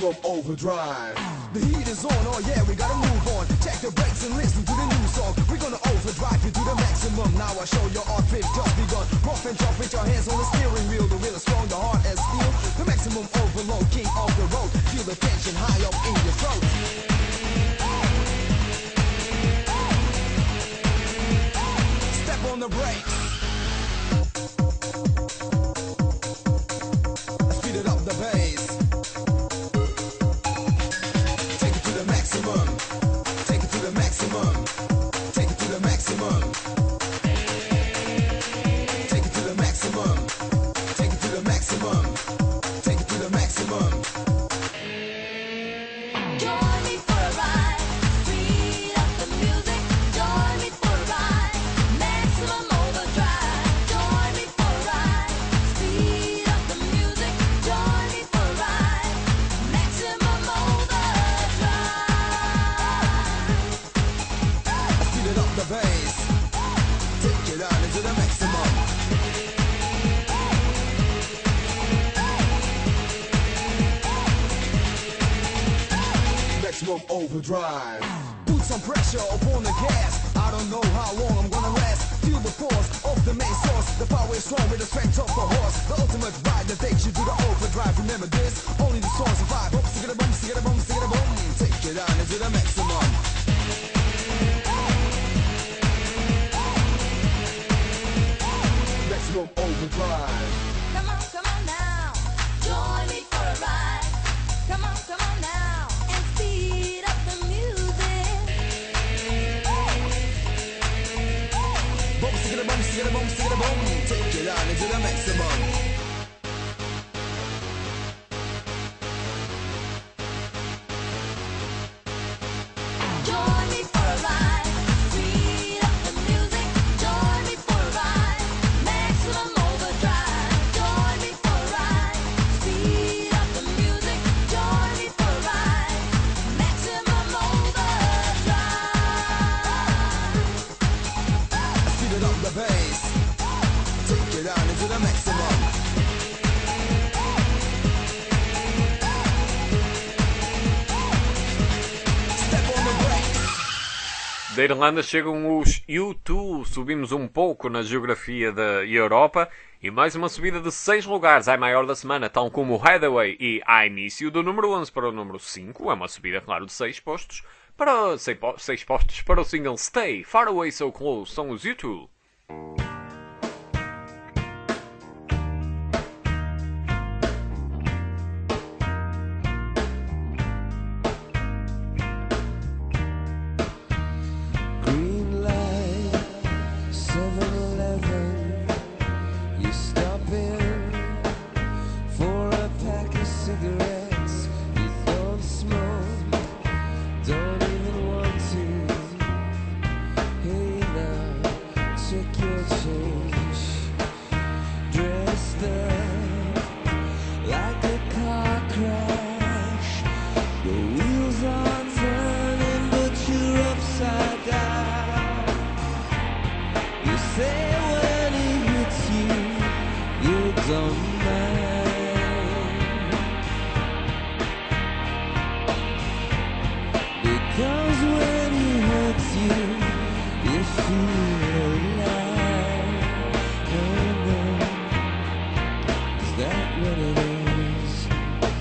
Maximum overdrive. The heat is on, oh yeah, we gotta move on. Check the brakes and listen to the new song. We're gonna overdrive you to the maximum. Now I show your art fit just begun. Rough and tough with your hands on the steering wheel. The wheel is strong, the heart as steel. The maximum overload, king of the road. Feel the tension high up in your throat. Step on the brakes. Speed it up the bass. Take it to the maximum. Take it to the maximum. Take it to the maximum. Take it to the maximum. Take it to the maximum. Take it to the maximum. Join me for a ride, speed up the music. Join me for a ride, maximum overdrive. Join me for a ride, speed up the music. Join me for a ride, maximum overdrive. Speed it up the bass. Take it on into the maximum. Maximum overdrive. Put some pressure upon the gas. I don't know how long I'm gonna last. Feel the force of the main source. The power is strong with the strength of the horse. The ultimate ride that takes you to the overdrive. Remember this, only the strong survive. Boom, stick it a boom, stick it a boom, stick it a boom. Take it on into the maximum. Maximum overdrive. Come on now, join me for a ride. Come on now, and speed up the music. Boom, stick it a boom, stick it a boom, stick it a boom. Take it on into the maximum. Join me for a ride, speed up the music. Join me for a ride, maximum overdrive. Join me for a ride, speed up the music. Join me for a ride, maximum overdrive. Speed it up the bass. Take it on into the maximum. Step on the brakes. Da Irlanda chegam os U2. Subimos um pouco na geografia da Europa e mais uma subida de 6 lugares, é a maior da semana, tal como o Hathaway e I Miss You, do número 11 para o número 5. É uma subida, claro, de 6 postos para 6 postos para o single Stay, Far Away So Close, são os U2. Green light, 7-Eleven. You stop in for a pack of cigarettes. You don't smoke, don't even want to. Hey now, check your change. Dressed up like a car crash. The wheels are turning, but you're upside down. You say when it hits you, you don't mind. Because when it hurts you, you feel alive. Oh no, is that what it is?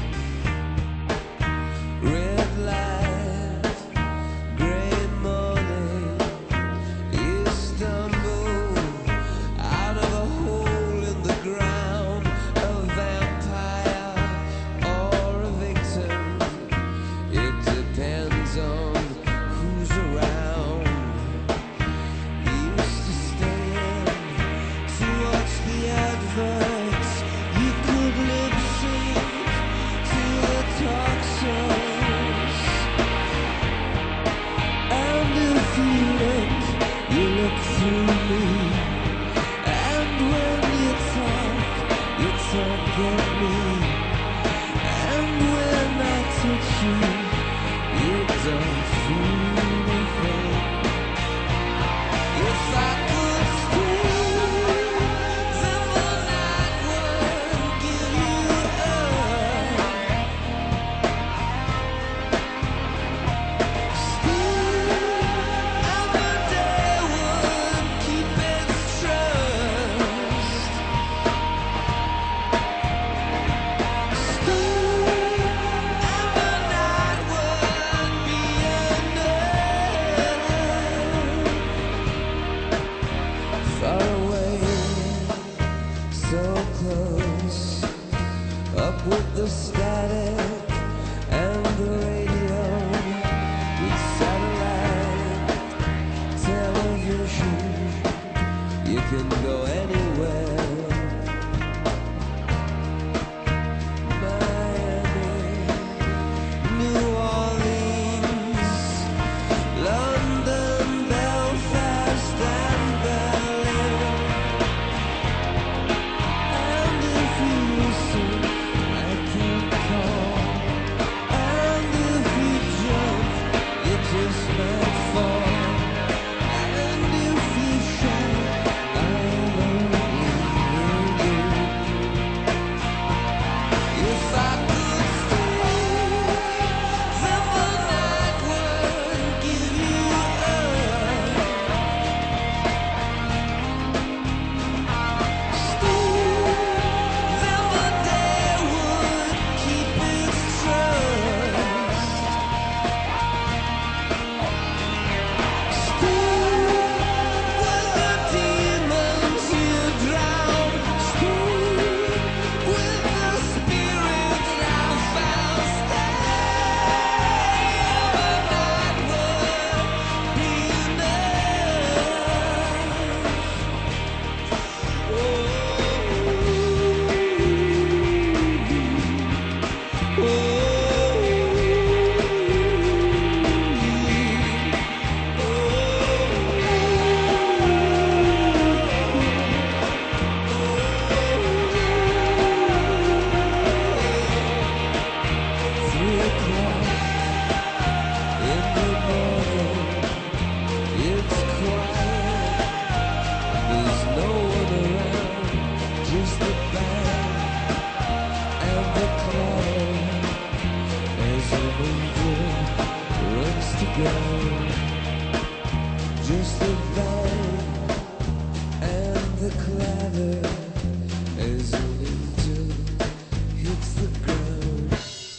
Red light, gray morning. You stumble out of a hole in the ground, a vampire or a victim. It depends on who's around. You used to stand to watch the adverts. You could lip sync to the talk shows. And if you look through me. And when you talk at me. And when I touch you don't feel anything. If I could stay, then the night would give you up.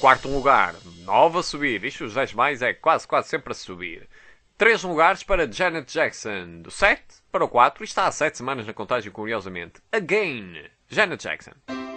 quarto lugar, 9 a subir. Isto os 10 mais é quase sempre a subir. 3 lugares para Janet Jackson. Do 7 para o 4. E está há 7 semanas na contagem, curiosamente. Again. Janet Jackson.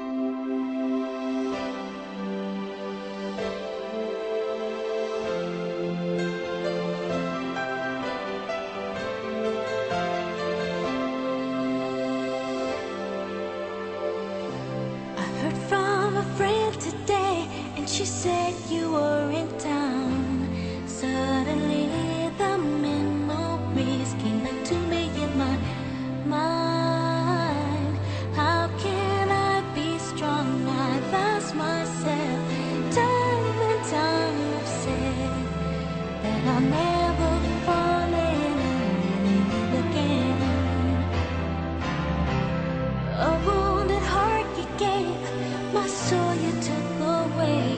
I heard from a friend today, and she said you were in town. Suddenly the memories came back to me in my mind. How can I be strong? I lost myself. Time and time I've said that I'll never fall in love again. A wounded heart you gave, my soul you took away.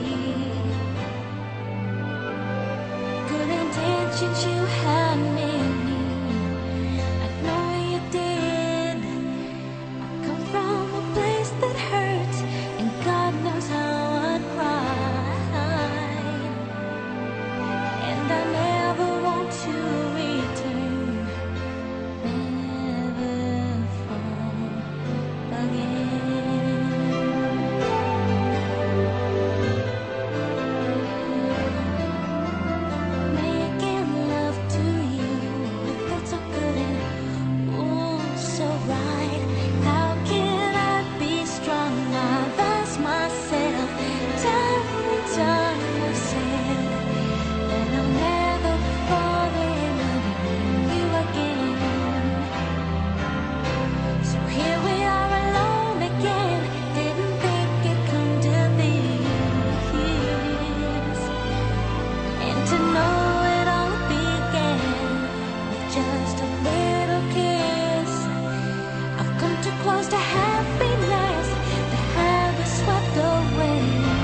Good intentions you had many, I know you did. I come from a place that hurts, and God knows how I cried. And I never want to return, never fall again. Making love to you, it felt so good and ooh, so right. How can I be strong? I lost myself. Time and time I've said that I'll never fall in love with you again. So here we are alone again. Didn't think it'd come to this. And to know it all began with just a little kiss. I've come too close to happiness to have it swept away.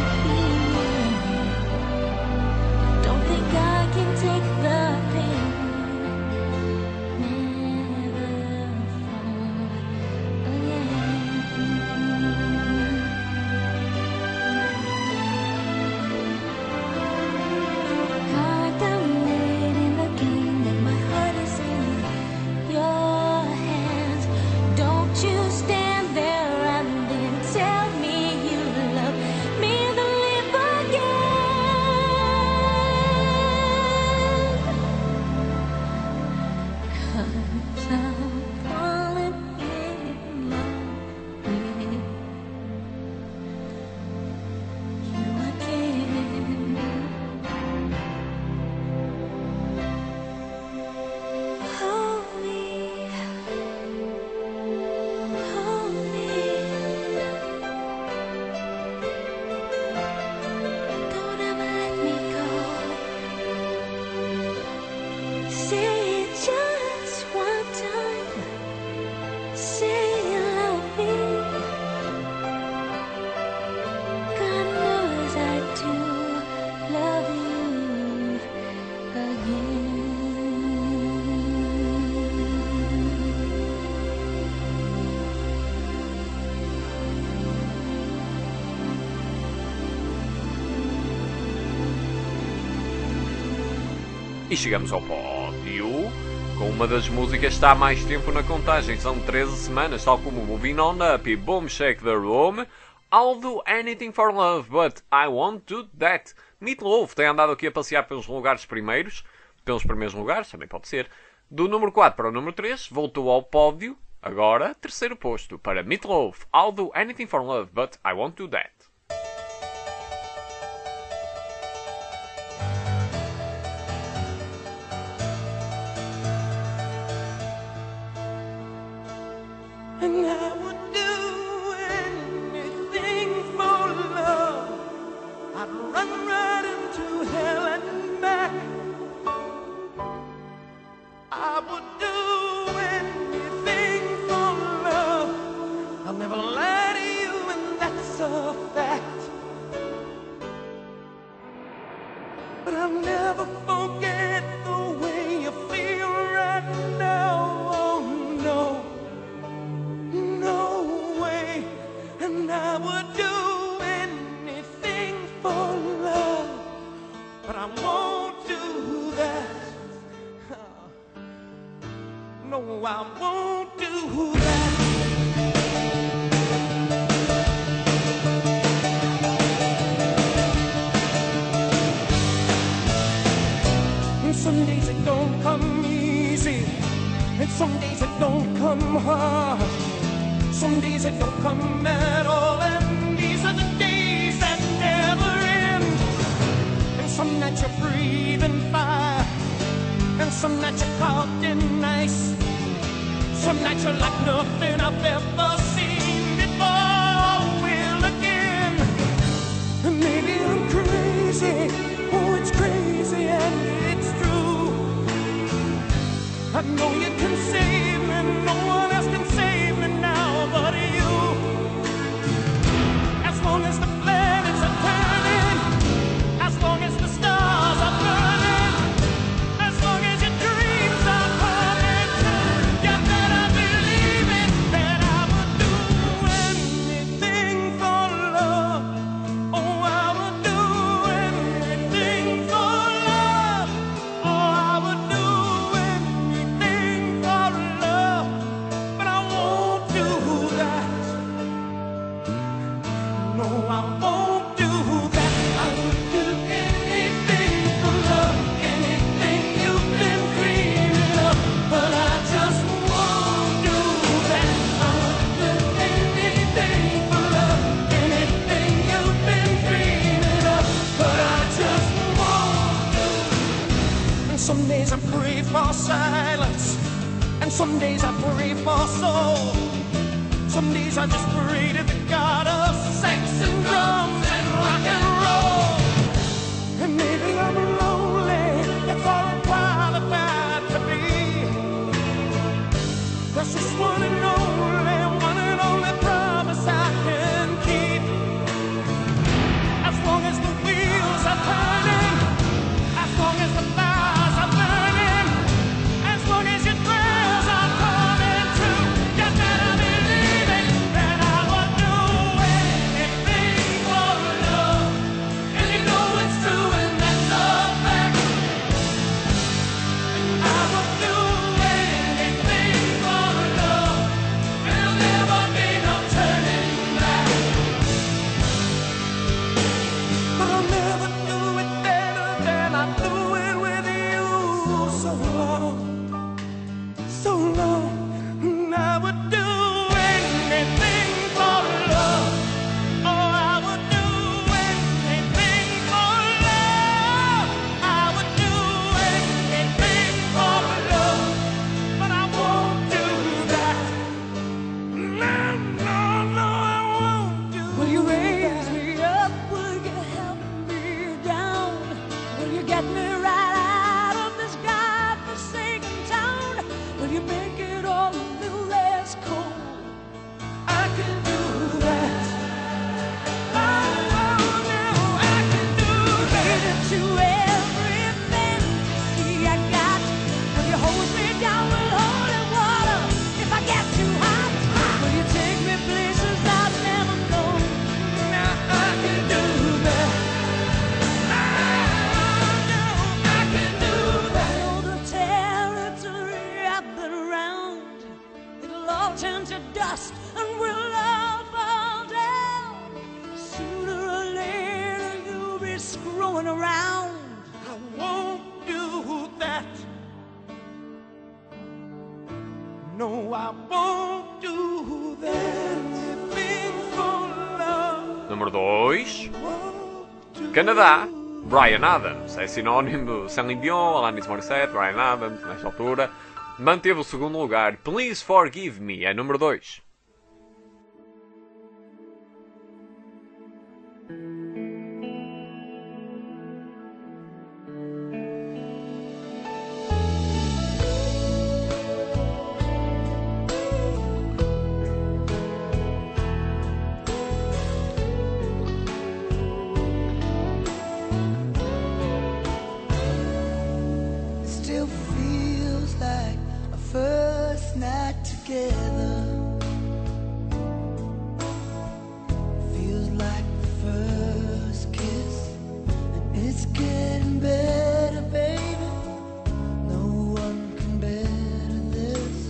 Don't think I can take the pain. Never fall again. Hard I'm waiting again, and my heart is in your hands. Don't you stand there and then tell me you love me to live again. 'Cause I'm falling in love with you again. Hold me, hold me. Don't ever let me go. Say it just one time. Say you love me. God knows I do love you again. E chegamos ao pódio com uma das músicas que está há mais tempo na contagem. São 13 semanas, tal como Moving On Up e Boom Shake the Room. I'll do anything for love, but I won't do that. Meatloaf tem andado aqui a passear pelos primeiros lugares, também pode ser. Do número 4 para o número 3, voltou ao pódio. Agora, terceiro posto para Meatloaf. I'll do anything for love, but I won't do that. And I would do anything for love. I'd run right into hell and back. I would do anything for love. I'll never lie to you, and that's a fact. But I'll never forget the way you feel right now. Oh no. no, I won't do that. And some days it don't come easy, and some days it don't come hard. Some days it don't come at all, and these are the days that never end. And some nights you're breathing fire, and some nights you're caught in ice. Some nights you're like nothing I've ever seen before. Will again, and maybe I'm crazy. Oh, it's crazy and it's true. I know you can save me, no one else can save me now but you. As long as the planets are turning, as long as the stars are burning, as long as your dreams are coming true, you better believe it, that I would do anything for love. Oh, I would do anything for love. Oh, I would do anything for love. But I won't do that. No, I won't do that. I would do anything for love, anything you've been dreaming of. But I just won't do that. I would do anything for love, anything you've been dreaming of. But I just won't do. And some days I pray for silence, and some days I pray for soul. Some days I just pray to the God of sex and drums and rock and roll. And maybe I'm lonely, that's all I'm qualified to be. There's just one and only promise I can keep. As long as the wheels are turning, as long as the fires are burning, as long as your prayers are coming true, you better believe it, that I would do anything for love. And you know it's true, and that's a fact. I would do anything for love, and there'll never be no turning back. But I'll never do it better than I do it with you. So long, so long, and I would do anything for love. Oh, I would do anything for love. I would do anything for love, but I won't do that. No, no, no, I won't do. Will you raise me up? Will you help me down? Will you get me right out of this godforsaken town? Will you make it all a little less cold? I can do that. Oh, no, I can do that. To every fantasy I got. Will you hold me down with holy water if I get too hot? Will you take me places I've never known? Now I can do that. Oh, no, I can do that. Know the territory I've been around. It'll all turn to dust and we'll all fall down. Sooner or later you'll be screwing around. I won't do that. No, I won't do that. Anything for love. Número 2. Canadá. Bryan Adams. É sinónimo de Celine Dion, Alanis Morissette, Bryan Adams, nesta altura. Manteve o segundo lugar. Please Forgive Me. É número 2. Still feels like a first night together. Feels like the first kiss, and it's getting better, baby. No one can better this.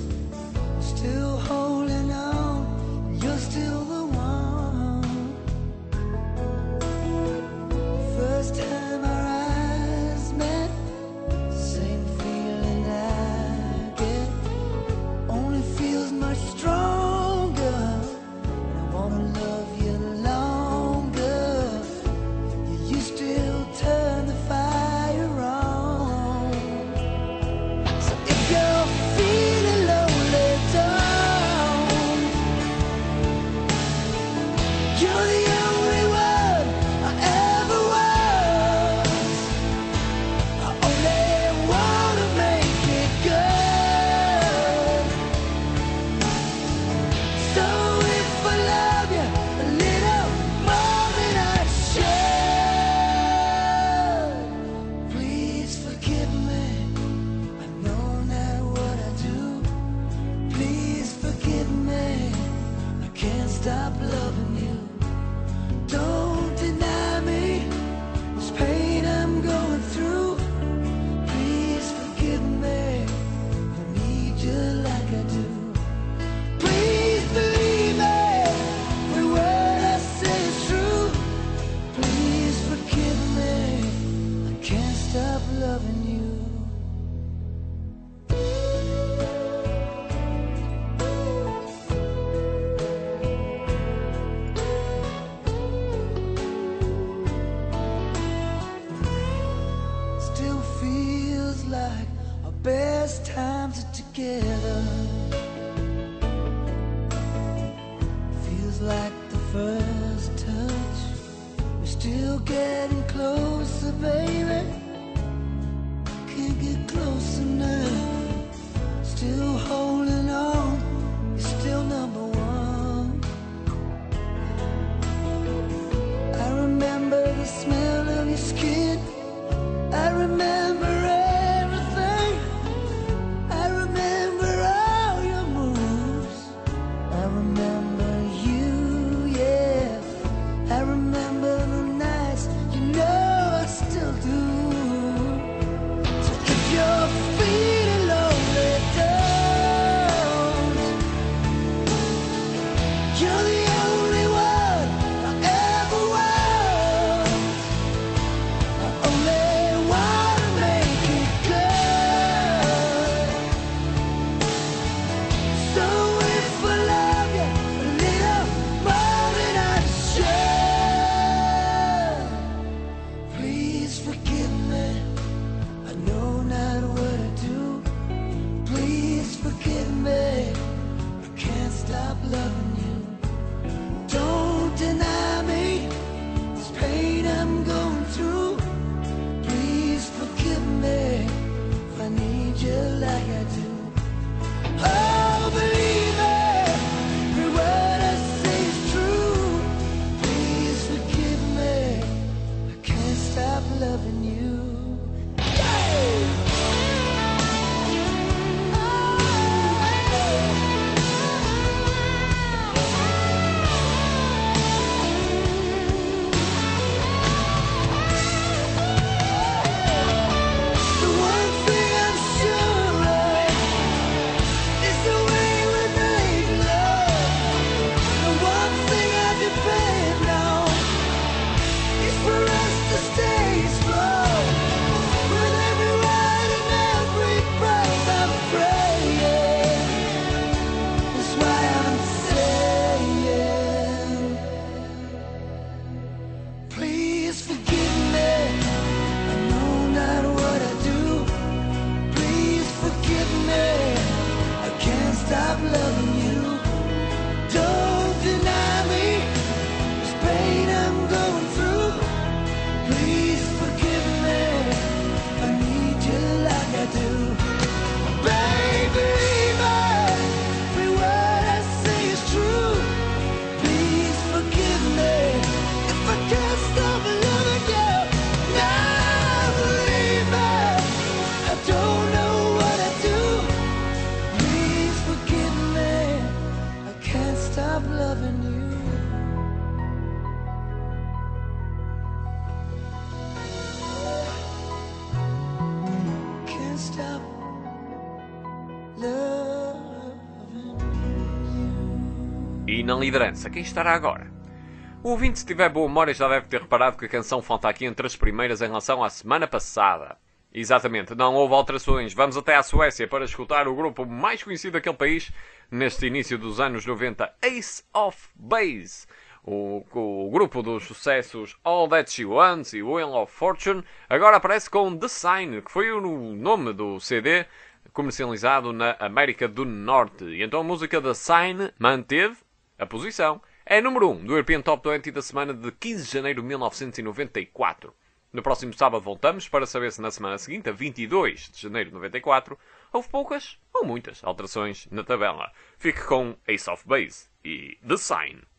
best times are together. Feels like the first touch. We're still getting closer, baby. Can't get closer now. Still holding on. You're still number one. I remember the smell of your skin. I remember everything. I remember all your moves. I remember you, yeah. I remember the nights, you know I still do. So if you're feeling lonely, don't. You're the only one I ever want. I only wanna make it good. So if I love you a little more than I should, please forgive me. I know not what I do. Please forgive me. I can't stop loving you. Don't deny me this pain I'm going through. Please forgive me if I need you like I do. Oh, believe me, every word I say is true. Please forgive me, I can't stop loving you. The one thing I'm sure of is the way we make love. The one thing I depend on is for us to stay strong. With every word and every breath I'm praying. That's why I'm saying, please forgive me. I know not what I do. Please forgive me. I can't stop loving you. Don't deny me this pain I'm going through. Please forgive me. I need you like I do. Baby, every word I say is true. Please forgive me if I can't stop loving you. Now believe me, I don't know what I do. Please forgive me, I can't stop loving you. Can't stop loving you. E na liderança, quem estará agora? O ouvinte, se tiver boa memória, já deve ter reparado que a canção falta aqui entre as primeiras em relação à semana passada. Exatamente, não houve alterações. Vamos até à Suécia para escutar o grupo mais conhecido daquele país neste início dos anos 90, Ace of Base. O grupo dos sucessos All That She Wants e Wheel of Fortune agora aparece com The Sign, que foi o nome do CD comercializado na América do Norte. E então a música The Sign manteve a posição. É número 1 do European Top 20 da semana de 15 de janeiro de 1994. No próximo sábado voltamos para saber se na semana seguinte, a 22 de janeiro de 94, houve poucas ou muitas alterações na tabela. Fique com Ace of Base e The Sign.